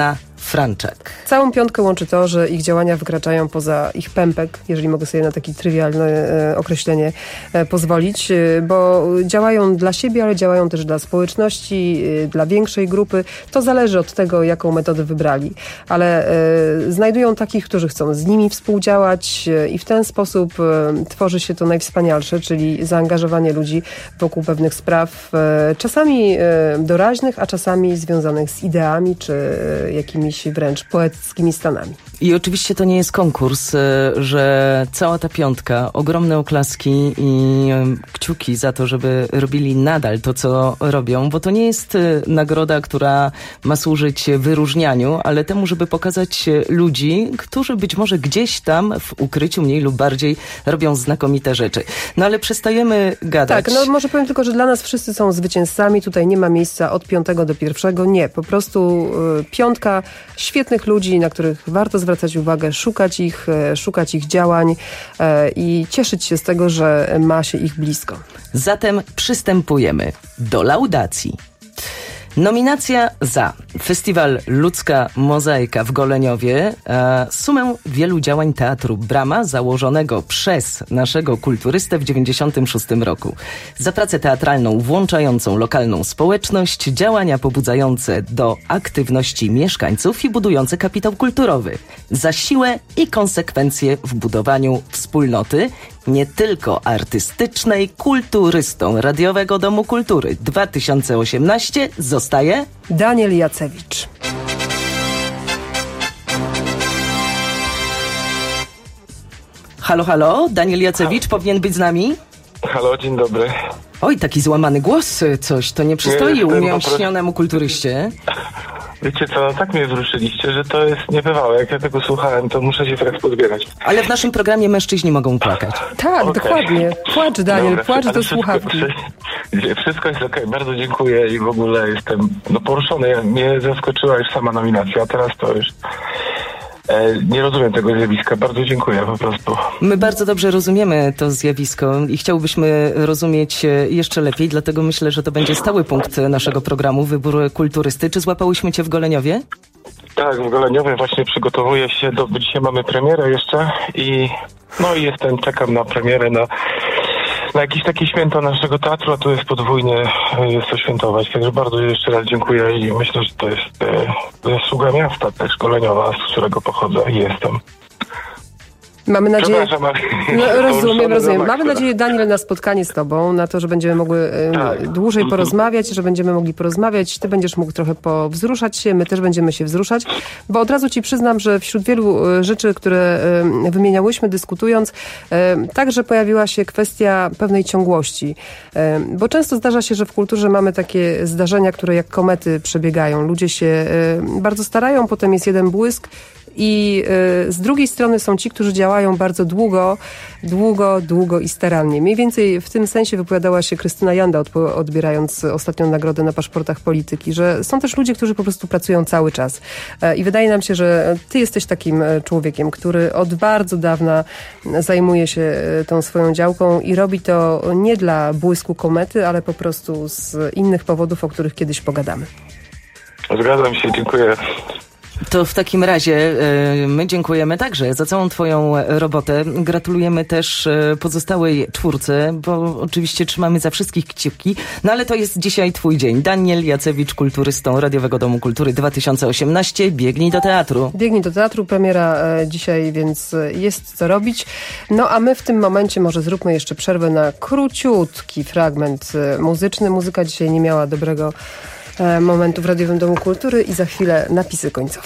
Franczak. Całą piątkę łączy to, że ich działania wykraczają poza ich pępek, jeżeli mogę sobie na takie trywialne e, określenie e, pozwolić, e, bo działają dla siebie, ale działają też dla społeczności, e, dla większej grupy. To zależy od tego, jaką metodę wybrali, ale e, znajdują takich, którzy chcą z nimi współdziałać e, i w ten sposób e, tworzy się to najwspanialsze, czyli zaangażowanie ludzi wokół pewnych spraw, e, czasami e, doraźnych, a czasami związanych z ideami, czy e, jakimiś wręcz poetyckimi stanami. I oczywiście to nie jest konkurs, że cała ta piątka, ogromne oklaski i kciuki za to, żeby robili nadal to, co robią, bo to nie jest nagroda, która ma służyć wyróżnianiu, ale temu, żeby pokazać ludzi, którzy być może gdzieś tam w ukryciu mniej lub bardziej robią znakomite rzeczy. No ale przestajemy gadać. Tak, no może powiem tylko, że dla nas wszyscy są zwycięzcami. Tutaj nie ma miejsca od piątego do pierwszego. Nie, po prostu y, piątka świetnych ludzi, na których warto zwracać uwagę, szukać ich, y, szukać ich działań y, i cieszyć się z tego, że ma się ich blisko. Zatem przystępujemy do laudacji. Nominacja za Festiwal Ludzka Mozaika w Goleniowie, e, sumę wielu działań Teatru Brama założonego przez naszego kulturystę w dziewięćdziesiątym szóstym roku. Za pracę teatralną włączającą lokalną społeczność, działania pobudzające do aktywności mieszkańców i budujące kapitał kulturowy. Za siłę i konsekwencje w budowaniu wspólnoty, nie tylko artystycznej, kulturystą Radiowego Domu Kultury dwa tysiące osiemnaście zostaje Daniel Jacewicz. Halo, halo, Daniel Jacewicz powinien być z nami? Halo, dzień dobry. Oj, taki złamany głos, coś, to nie przystoi Nie, umięśnionemu kulturyście. Wiecie co, tak mnie wzruszyliście, że to jest niebywałe. Jak ja tego słuchałem, to muszę się teraz pozbierać. Ale w naszym programie mężczyźni mogą płakać. Tak, Okay. dokładnie. Płacz, Daniel, Dobra, płacz ale do wszystko- słuchawki. wszy- Wszystko jest okej, bardzo dziękuję i w ogóle jestem no, poruszony. Ja- Mnie zaskoczyła już sama nominacja, a teraz to już e, nie rozumiem tego zjawiska. Bardzo dziękuję po prostu. My bardzo dobrze rozumiemy to zjawisko i chciałbyśmy rozumieć jeszcze lepiej, dlatego myślę, że to będzie stały punkt naszego programu, wybór kulturysty. Czy złapałyśmy cię w Goleniowie? Tak, w Goleniowie właśnie przygotowuję się do... bo dzisiaj mamy premierę jeszcze i no i jestem, czekam na premierę, na, na jakieś takie święto naszego teatru, a tu jest podwójnie jest to świętować. Także bardzo jeszcze raz dziękuję i myślę, że to jest e, zasługa miasta też Goleniowa, z którego pochodzę i jestem. Mamy nadzieję, Przepraszam, ale- no, rozumiem, poruszony rozumiem. zamach, Mamy która- nadzieję, Daniel, na spotkanie z tobą, na to, że będziemy mogły e, Tak. dłużej Mhm. porozmawiać, że będziemy mogli porozmawiać. Ty będziesz mógł trochę powzruszać się, my też będziemy się wzruszać, bo od razu ci przyznam, że wśród wielu e, rzeczy, które e, wymieniałyśmy dyskutując, e, także pojawiła się kwestia pewnej ciągłości. E, bo często zdarza się, że w kulturze mamy takie zdarzenia, które jak komety przebiegają. Ludzie się e, bardzo starają, potem jest jeden błysk, i y, z drugiej strony są ci, którzy działają bardzo długo, długo, długo i starannie. Mniej więcej w tym sensie wypowiadała się Krystyna Janda, odpo- odbierając ostatnią nagrodę na paszportach polityki, że są też ludzie, którzy po prostu pracują cały czas. E, I wydaje nam się, że ty jesteś takim e, człowiekiem, który od bardzo dawna zajmuje się e, tą swoją działką i robi to nie dla błysku komety, ale po prostu z innych powodów, o których kiedyś pogadamy. Zgadzam się, dziękuję. To w takim razie e, my dziękujemy także za całą twoją robotę. Gratulujemy też e, pozostałej czwórce, bo oczywiście trzymamy za wszystkich kciuki. No ale to jest dzisiaj twój dzień. Daniel Jacewicz, kulturystą Radiowego Domu Kultury dwa tysiące osiemnaście. Biegnij do teatru. Biegnij do teatru, premiera e, dzisiaj, więc e, jest co robić. No a my w tym momencie może zróbmy jeszcze przerwę na króciutki fragment e, muzyczny. Muzyka dzisiaj nie miała dobrego e, momentu w Radiowym Domu Kultury i za chwilę napisy końcowe.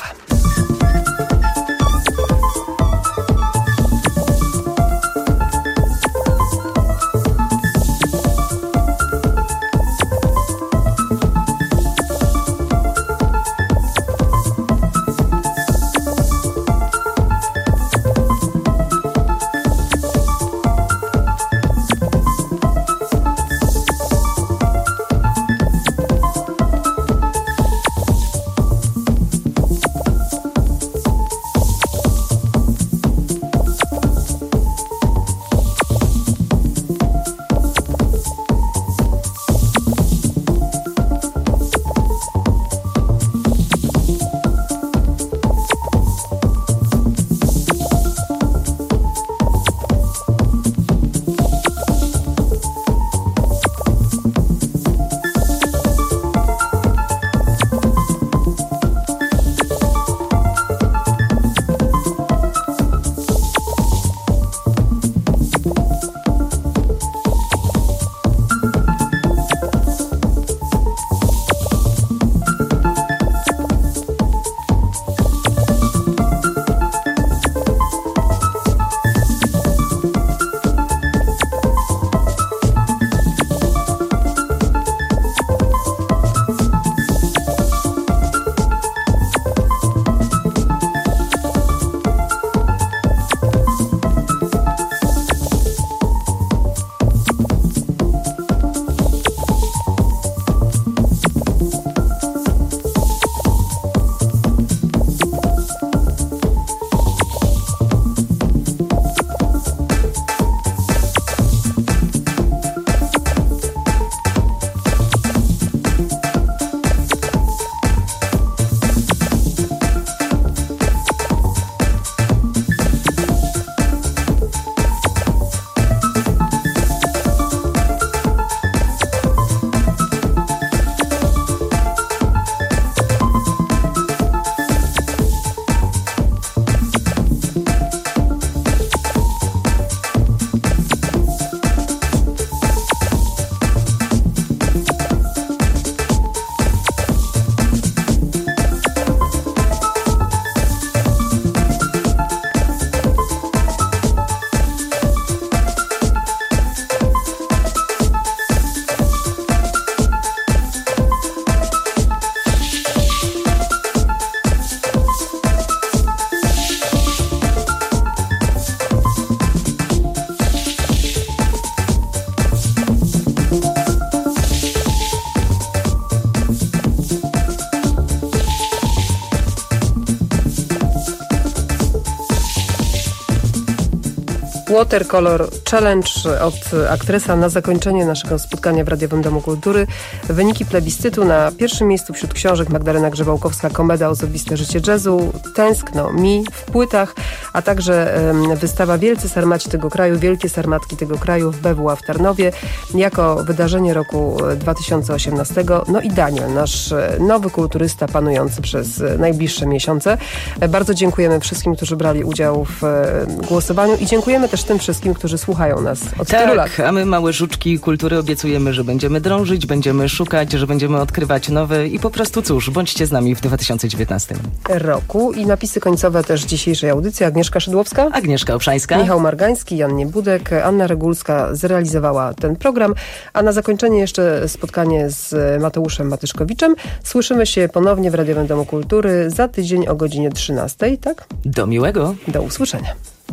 Watercolor Challenge od Aktresa na zakończenie naszego spotkania w Radiowym Domu Kultury. Wyniki plebiscytu: na pierwszym miejscu wśród książek Magdalena Grzebałkowska, Komeda, Osobiste życie jazzu, Tęskno mi w płytach, a także um, wystawa Wielcy Sarmaci tego kraju, Wielkie Sarmatki tego kraju w B W A w Tarnowie jako wydarzenie roku dwa tysiące osiemnastego. No i Daniel, nasz nowy kulturysta panujący przez najbliższe miesiące. Bardzo dziękujemy wszystkim, którzy brali udział w głosowaniu i dziękujemy też tym wszystkim, którzy słuchają nas od tak, tylu lat. A my, małe żuczki kultury, obiecujemy, że będziemy drążyć, będziemy szukać, że będziemy odkrywać nowe i po prostu cóż, bądźcie z nami w dwa tysiące dziewiętnastym roku. I napisy końcowe też dzisiejszej audycji: Agnieszka Szydłowska, Agnieszka Obszańska, Michał Margański, Jan Niebudek, Anna Regulska zrealizowała ten program, a na zakończenie jeszcze spotkanie z Mateuszem Matyszkowiczem. Słyszymy się ponownie w Radiowym Domu Kultury za tydzień o godzinie trzynastej, tak? Do miłego. Do usłyszenia.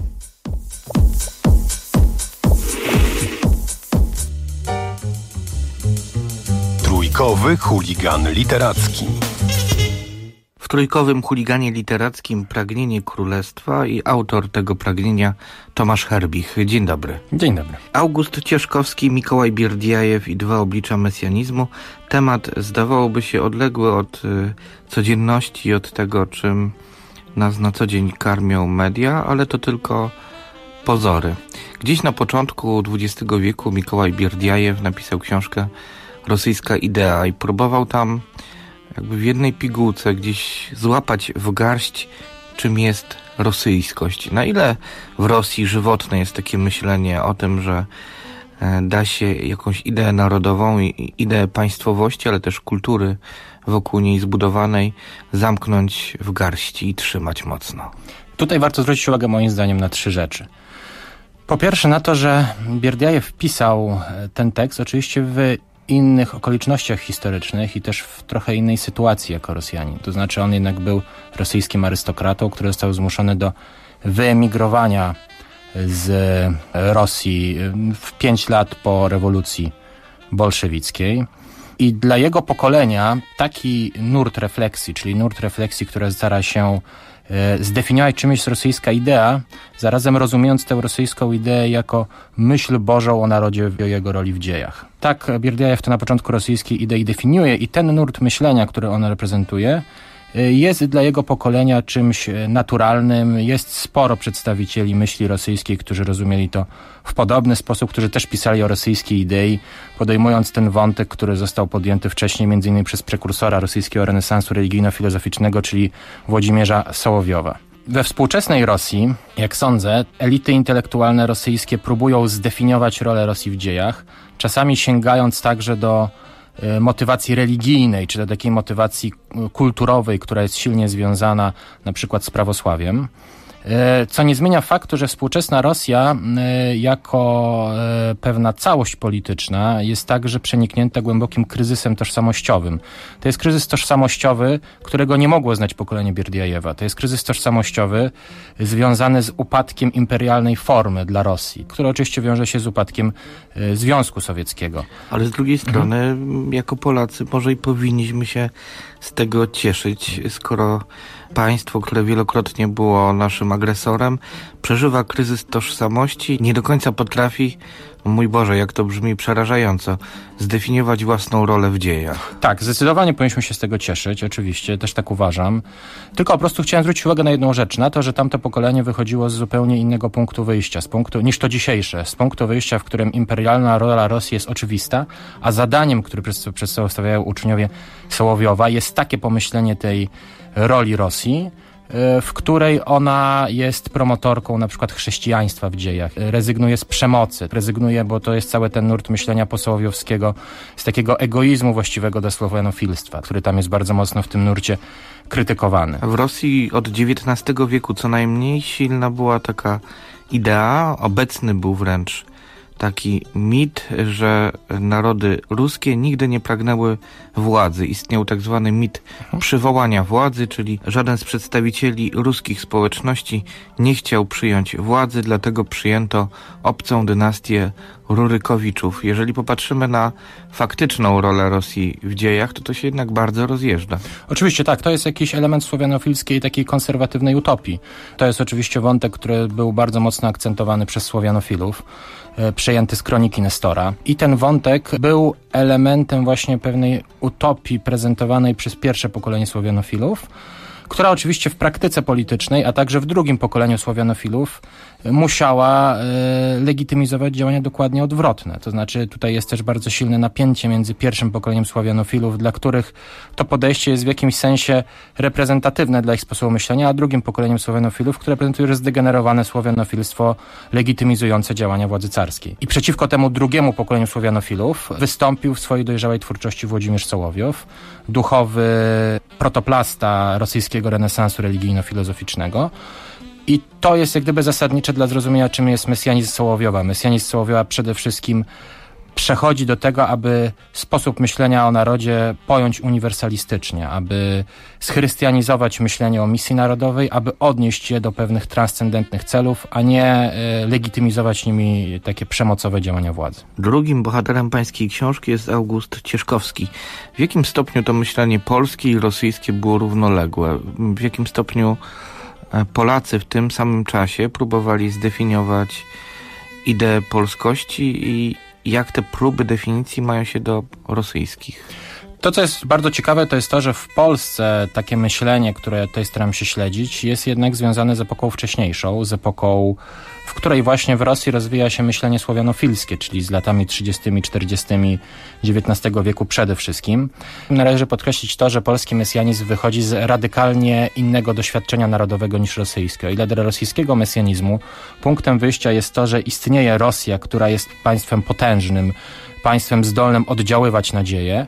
Trójkowy chuligan literacki. W trójkowym chuliganie literackim Pragnienie Królestwa i autor tego pragnienia Tomasz Herbich. Dzień dobry. Dzień dobry. August Cieszkowski, Mikołaj Bierdiajew i dwa oblicza mesjanizmu. Temat zdawałoby się odległy od y, codzienności i od tego, czym nas na co dzień karmią media, ale to tylko pozory. Gdzieś na początku dwudziestego wieku Mikołaj Bierdiajew napisał książkę Rosyjska idea i próbował tam jakby w jednej pigułce gdzieś złapać w garść, czym jest rosyjskość. Na ile w Rosji żywotne jest takie myślenie o tym, że da się jakąś ideę narodową i ideę państwowości, ale też kultury wokół niej zbudowanej zamknąć w garści i trzymać mocno. Tutaj warto zwrócić uwagę moim zdaniem na trzy rzeczy. Po pierwsze na to, że Bierdiajew pisał ten tekst oczywiście w innych okolicznościach historycznych i też w trochę innej sytuacji jako Rosjanin. To znaczy on jednak był rosyjskim arystokratą, który został zmuszony do wyemigrowania z Rosji w pięć lat po rewolucji bolszewickiej. I dla jego pokolenia taki nurt refleksji, czyli nurt refleksji, która stara się zdefiniować, czym jest rosyjska idea, zarazem rozumiejąc tę rosyjską ideę jako myśl Bożą o narodzie i o jego roli w dziejach. Tak Bierdiajew to na początku rosyjskiej idei definiuje i ten nurt myślenia, który on reprezentuje, jest dla jego pokolenia czymś naturalnym. Jest sporo przedstawicieli myśli rosyjskiej, którzy rozumieli to w podobny sposób, którzy też pisali o rosyjskiej idei, podejmując ten wątek, który został podjęty wcześniej między innymi przez prekursora rosyjskiego renesansu religijno-filozoficznego, czyli Włodzimierza Sołowiowa. We współczesnej Rosji, jak sądzę, elity intelektualne rosyjskie próbują zdefiniować rolę Rosji w dziejach, czasami sięgając także do motywacji religijnej, czy do takiej motywacji kulturowej, która jest silnie związana na przykład z prawosławiem. Co nie zmienia faktu, że współczesna Rosja jako pewna całość polityczna jest także przeniknięta głębokim kryzysem tożsamościowym. To jest kryzys tożsamościowy, którego nie mogło znać pokolenie Bierdiajewa. To jest kryzys tożsamościowy związany z upadkiem imperialnej formy dla Rosji, który oczywiście wiąże się z upadkiem Związku Sowieckiego. Ale z drugiej strony, mhm. jako Polacy może i powinniśmy się z tego cieszyć, skoro państwo, które wielokrotnie było naszym agresorem, przeżywa kryzys tożsamości, nie do końca potrafi, mój Boże, jak to brzmi przerażająco, zdefiniować własną rolę w dziejach. Tak, zdecydowanie powinniśmy się z tego cieszyć, oczywiście, też tak uważam. Tylko po prostu chciałem zwrócić uwagę na jedną rzecz, na to, że tamto pokolenie wychodziło z zupełnie innego punktu wyjścia, z punktu, niż to dzisiejsze, z punktu wyjścia, w którym imperialna rola Rosji jest oczywista, a zadaniem, które przedstawiają uczniowie Sołowiowa, jest takie pomyślenie tej roli Rosji, w której ona jest promotorką na przykład chrześcijaństwa w dziejach, rezygnuje z przemocy, rezygnuje, bo to jest cały ten nurt myślenia posołowiowskiego, z takiego egoizmu właściwego do słowianofilstwa, który tam jest bardzo mocno w tym nurcie krytykowany. W Rosji od dziewiętnastego wieku co najmniej silna była taka idea, obecny był wręcz taki mit, że narody ruskie nigdy nie pragnęły władzy. Istniał tak zwany mit przywołania władzy, czyli żaden z przedstawicieli ruskich społeczności nie chciał przyjąć władzy, dlatego przyjęto obcą dynastię Rurykowiczów. Jeżeli popatrzymy na faktyczną rolę Rosji w dziejach, to to się jednak bardzo rozjeżdża. Oczywiście tak, to jest jakiś element słowianofilskiej takiej konserwatywnej utopii. To jest oczywiście wątek, który był bardzo mocno akcentowany przez słowianofilów, e, przejęty z kroniki Nestora. I ten wątek był elementem właśnie pewnej utopii prezentowanej przez pierwsze pokolenie słowianofilów, która oczywiście w praktyce politycznej, a także w drugim pokoleniu słowianofilów musiała e, legitymizować działania dokładnie odwrotne. To znaczy tutaj jest też bardzo silne napięcie między pierwszym pokoleniem słowianofilów, dla których to podejście jest w jakimś sensie reprezentatywne dla ich sposobu myślenia, a drugim pokoleniem słowianofilów, które prezentuje zdegenerowane słowianofilstwo legitymizujące działania władzy carskiej. I przeciwko temu drugiemu pokoleniu słowianofilów wystąpił w swojej dojrzałej twórczości Włodzimierz Sołowiow, duchowy protoplasta rosyjskiego renesansu religijno-filozoficznego. I to jest jak gdyby zasadnicze dla zrozumienia, czym jest mesjanizm Sołowiowa. Mesjanizm Sołowiowa przede wszystkim przechodzi do tego, aby sposób myślenia o narodzie pojąć uniwersalistycznie, aby schrystianizować myślenie o misji narodowej, aby odnieść je do pewnych transcendentnych celów, a nie y, legitymizować nimi takie przemocowe działania władzy. Drugim bohaterem pańskiej książki jest August Cieszkowski. W jakim stopniu to myślenie polskie i rosyjskie było równoległe? W jakim stopniu Polacy w tym samym czasie próbowali zdefiniować ideę polskości i jak te próby definicji mają się do rosyjskich? To, co jest bardzo ciekawe, to jest to, że w Polsce takie myślenie, które tutaj staram się śledzić, jest jednak związane z epoką wcześniejszą, z epoką, w której właśnie w Rosji rozwija się myślenie słowianofilskie, czyli z latami trzydziestymi, czterdziestymi dziewiętnastego wieku przede wszystkim. Należy podkreślić to, że polski mesjanizm wychodzi z radykalnie innego doświadczenia narodowego niż rosyjskie. O ile dla rosyjskiego mesjanizmu punktem wyjścia jest to, że istnieje Rosja, która jest państwem potężnym, państwem zdolnym oddziaływać na dzieje,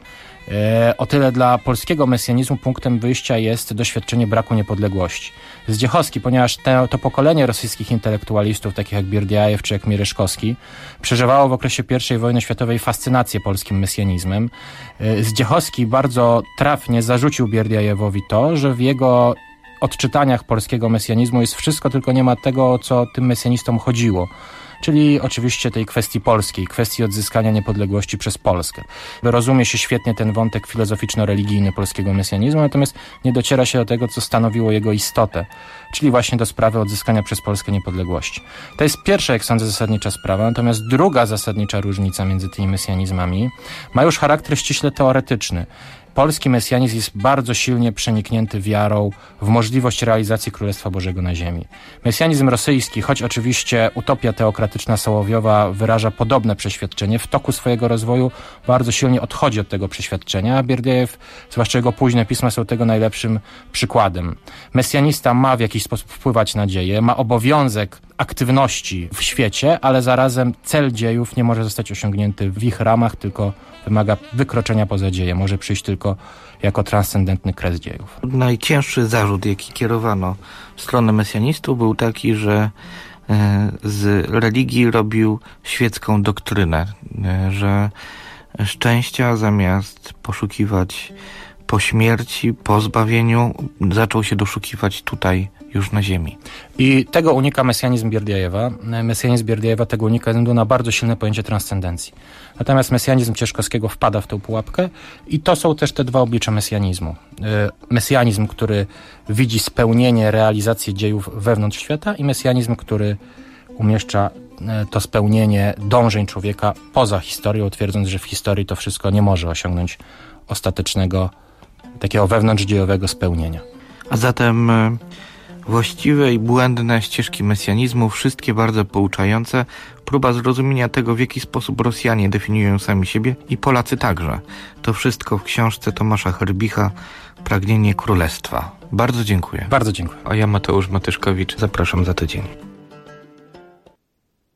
o tyle dla polskiego mesjanizmu punktem wyjścia jest doświadczenie braku niepodległości. Zdziechowski, ponieważ te, to pokolenie rosyjskich intelektualistów, takich jak Bierdiajew czy jak Mieryszkowski, przeżywało w okresie pierwszej wojny światowej fascynację polskim mesjanizmem. Zdziechowski bardzo trafnie zarzucił Bierdiajewowi to, że w jego odczytaniach polskiego mesjanizmu jest wszystko, tylko nie ma tego, o co tym mesjanistom chodziło. Czyli oczywiście tej kwestii polskiej, kwestii odzyskania niepodległości przez Polskę. Rozumie się świetnie ten wątek filozoficzno-religijny polskiego mesjanizmu, natomiast nie dociera się do tego, co stanowiło jego istotę, czyli właśnie do sprawy odzyskania przez Polskę niepodległości. To jest pierwsza, jak sądzę, zasadnicza sprawa, natomiast druga zasadnicza różnica między tymi mesjanizmami ma już charakter ściśle teoretyczny. Polski mesjanizm jest bardzo silnie przeniknięty wiarą w możliwość realizacji Królestwa Bożego na ziemi. Mesjanizm rosyjski, choć oczywiście utopia teokratyczna Sołowiowa wyraża podobne przeświadczenie, w toku swojego rozwoju bardzo silnie odchodzi od tego przeświadczenia, a Bierdiajew, zwłaszcza jego późne pisma, są tego najlepszym przykładem. Mesjanista ma w jakiś sposób wpływać na dzieje, ma obowiązek aktywności w świecie, ale zarazem cel dziejów nie może zostać osiągnięty w ich ramach, tylko wymaga wykroczenia poza dzieje, może przyjść tylko jako transcendentny kres dziejów. Najcięższy zarzut, jaki kierowano w stronę mesjanistów, był taki, że z religii robił świecką doktrynę, że szczęścia zamiast poszukiwać po śmierci, po zbawieniu, zaczął się doszukiwać tutaj już na ziemi. I tego unika mesjanizm Bierdiajewa. Mesjanizm Bierdiajewa tego unika ze względu na bardzo silne pojęcie transcendencji. Natomiast mesjanizm Cieszkowskiego wpada w tę pułapkę i to są też te dwa oblicza mesjanizmu. Mesjanizm, który widzi spełnienie, realizację dziejów wewnątrz świata i mesjanizm, który umieszcza to spełnienie dążeń człowieka poza historią, twierdząc, że w historii to wszystko nie może osiągnąć ostatecznego, takiego wewnątrzdziejowego spełnienia. A zatem właściwe i błędne ścieżki mesjanizmu, wszystkie bardzo pouczające, próba zrozumienia tego, w jaki sposób Rosjanie definiują sami siebie i Polacy także. To wszystko w książce Tomasza Herbicha Pragnienie Królestwa. Bardzo dziękuję. Bardzo dziękuję. A ja, Mateusz Matyszkowicz, zapraszam za tydzień.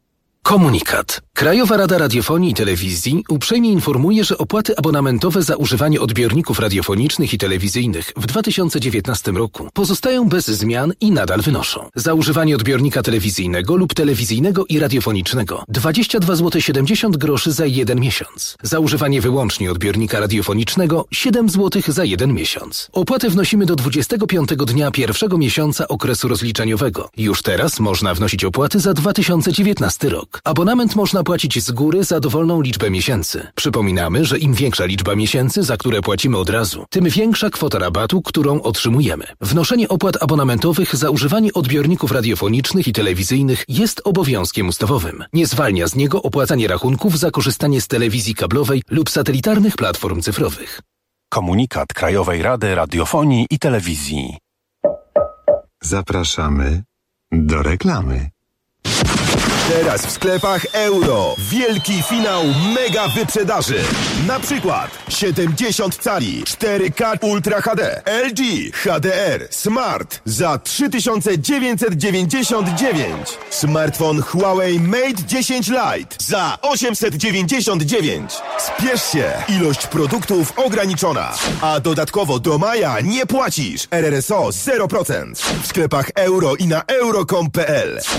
Komunikat. Krajowa Rada Radiofonii i Telewizji uprzejmie informuje, że opłaty abonamentowe za używanie odbiorników radiofonicznych i telewizyjnych w dwa tysiące dziewiętnastym roku pozostają bez zmian i nadal wynoszą. Za używanie odbiornika telewizyjnego lub telewizyjnego i radiofonicznego dwadzieścia dwa złote siedemdziesiąt groszy za jeden miesiąc. Za używanie wyłącznie odbiornika radiofonicznego siedem złotych za jeden miesiąc. Opłaty wnosimy do dwudziestego piątego dnia pierwszego miesiąca okresu rozliczeniowego. Już teraz można wnosić opłaty za dwa tysiące dziewiętnasty rok. Abonament można płacić z góry za dowolną liczbę miesięcy. Przypominamy, że im większa liczba miesięcy, za które płacimy od razu, tym większa kwota rabatu, którą otrzymujemy. Wnoszenie opłat abonamentowych za używanie odbiorników radiofonicznych i telewizyjnych jest obowiązkiem ustawowym. Nie zwalnia z niego opłacanie rachunków za korzystanie z telewizji kablowej lub satelitarnych platform cyfrowych. Komunikat Krajowej Rady Radiofonii i Telewizji. Zapraszamy do reklamy. Teraz w sklepach Euro wielki finał mega wyprzedaży. Na przykład siedemdziesiąt cali cztery K Ultra H D L G H D R Smart za trzy tysiące dziewięćset dziewięćdziesiąt dziewięć. Smartfon Huawei Mate dziesięć Lite za osiemset dziewięćdziesiąt dziewięć. Spiesz się, ilość produktów ograniczona. A dodatkowo do maja nie płacisz. R R S O zero procent. W sklepach Euro i na euro kropka com kropka p l.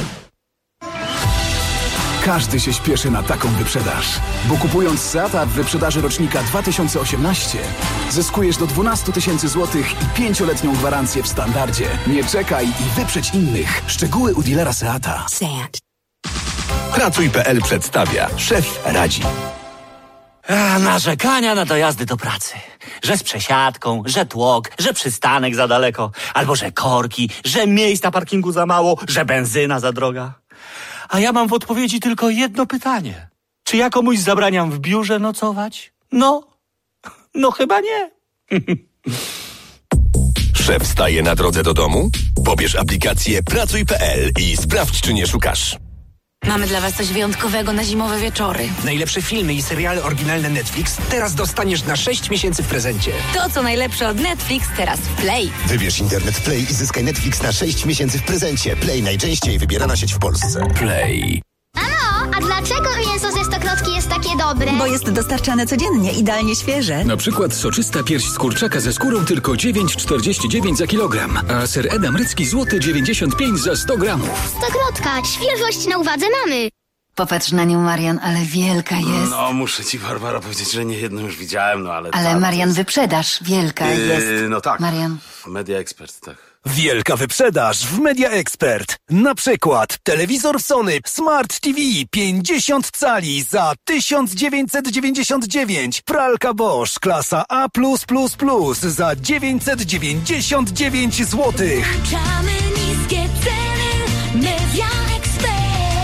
Każdy się śpieszy na taką wyprzedaż, bo kupując Seata w wyprzedaży rocznika dwa tysiące osiemnaście zyskujesz do dwanaście tysięcy złotych i pięcioletnią gwarancję w standardzie. Nie czekaj i wyprzedź innych. Szczegóły u dealera Seata. Seat. Pracuj kropka p l przedstawia. Szef radzi. A, narzekania na dojazdy do pracy. Że z przesiadką, że tłok, że przystanek za daleko, albo że korki, że miejsc na parkingu za mało, że benzyna za droga. A ja mam w odpowiedzi tylko jedno pytanie. Czy ja komuś zabraniam w biurze nocować? No, no chyba nie. Szef staje na drodze do domu? Pobierz aplikację pracuj kropka p l i sprawdź, czy nie szukasz. Mamy dla was coś wyjątkowego na zimowe wieczory. Najlepsze filmy i seriale oryginalne Netflix teraz dostaniesz na sześć miesięcy w prezencie. To, co najlepsze od Netflix, teraz w Play. Wybierz internet Play i zyskaj Netflix na sześć miesięcy w prezencie. Play najczęściej wybierana sieć w Polsce. Play. Mamo, a dlaczego mięso ze Stokrotki jest takie dobre? Bo jest dostarczane codziennie, idealnie świeże. Na przykład soczysta pierś z kurczaka ze skórą tylko dziewięć czterdzieści dziewięć za kilogram, a ser edam rycki złoty dziewięćdziesiąt pięć za sto gramów. Stokrotka, świeżość na uwadze mamy. Popatrz na nią, Marian, ale wielka jest. No, muszę ci, Barbara, powiedzieć, że nie jedną już widziałem, no ale... Ale ta, Marian, jest... wyprzedaż, wielka yy, jest. No tak. Marian. Media Expert, tak. Wielka wyprzedaż w Media Expert. Na przykład telewizor Sony Smart T V pięćdziesiąt cali za tysiąc dziewięćset dziewięćdziesiąt dziewięć. Pralka Bosch klasa A plus plus plus za dziewięćset dziewięćdziesiąt dziewięć złotych. Czamy niskie ceny. Media Expert.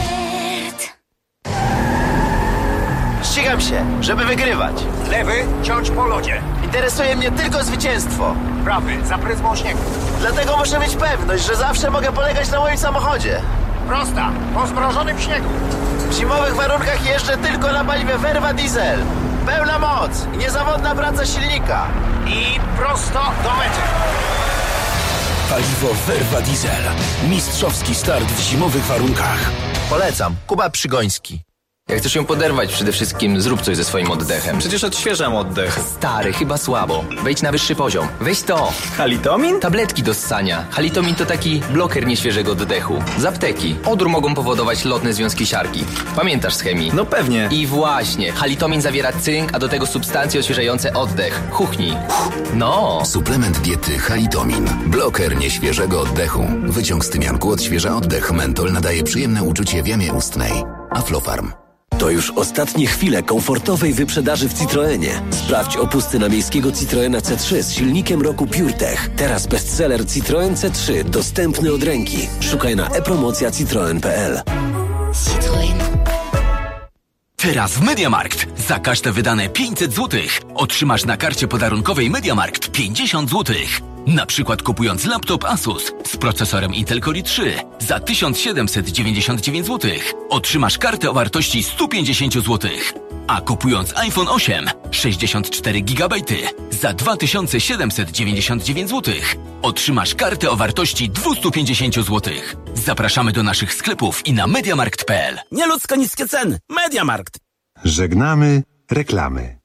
Ścigam się, żeby wygrywać. Lewy, ciąć po lodzie. Interesuje mnie tylko zwycięstwo. Prawy, za pryzmą śniegu. Dlatego muszę mieć pewność, że zawsze mogę polegać na moim samochodzie. Prosta, po zmrożonym śniegu. W zimowych warunkach jeżdżę tylko na paliwie Verva Diesel. Pełna moc i niezawodna praca silnika. I prosto do mety. Paliwo Verva Diesel. Mistrzowski start w zimowych warunkach. Polecam. Kuba Przygoński. Jak chcesz ją poderwać, przede wszystkim zrób coś ze swoim oddechem. Przecież odświeżam oddech. Stary, chyba słabo. Wejdź na wyższy poziom. Weź to. Halitomin? Tabletki do ssania. Halitomin to taki bloker nieświeżego oddechu. Z apteki. Odór mogą powodować lotne związki siarki. Pamiętasz z chemii? No pewnie. I właśnie. Halitomin zawiera cynk, a do tego substancje odświeżające oddech. Chuchnij. No. Suplement diety Halitomin. Bloker nieświeżego oddechu. Wyciąg z tymianku odświeża oddech. Mentol nadaje przyjemne uczucie w jamie ustnej. Aflofarm. To już ostatnie chwile komfortowej wyprzedaży w Citroenie. Sprawdź opusty na miejskiego Citroena C trzy z silnikiem roku PureTech. Teraz bestseller Citroen C trzy dostępny od ręki. Szukaj na e-promocja citroen kropka p l. Citroen. Teraz w MediaMarkt. Za każde wydane pięćset złotych otrzymasz na karcie podarunkowej MediaMarkt pięćdziesiąt złotych. Na przykład kupując laptop Asus z procesorem Intel Core i trzy za tysiąc siedemset dziewięćdziesiąt dziewięć złotych otrzymasz kartę o wartości sto pięćdziesiąt złotych. A kupując iPhone osiem, sześćdziesiąt cztery gigabajty za dwa tysiące siedemset dziewięćdziesiąt dziewięć złotych otrzymasz kartę o wartości dwieście pięćdziesiąt złotych. Zapraszamy do naszych sklepów i na mediamarkt kropka p l. Nieludzko niskie ceny. Mediamarkt. Żegnamy reklamy.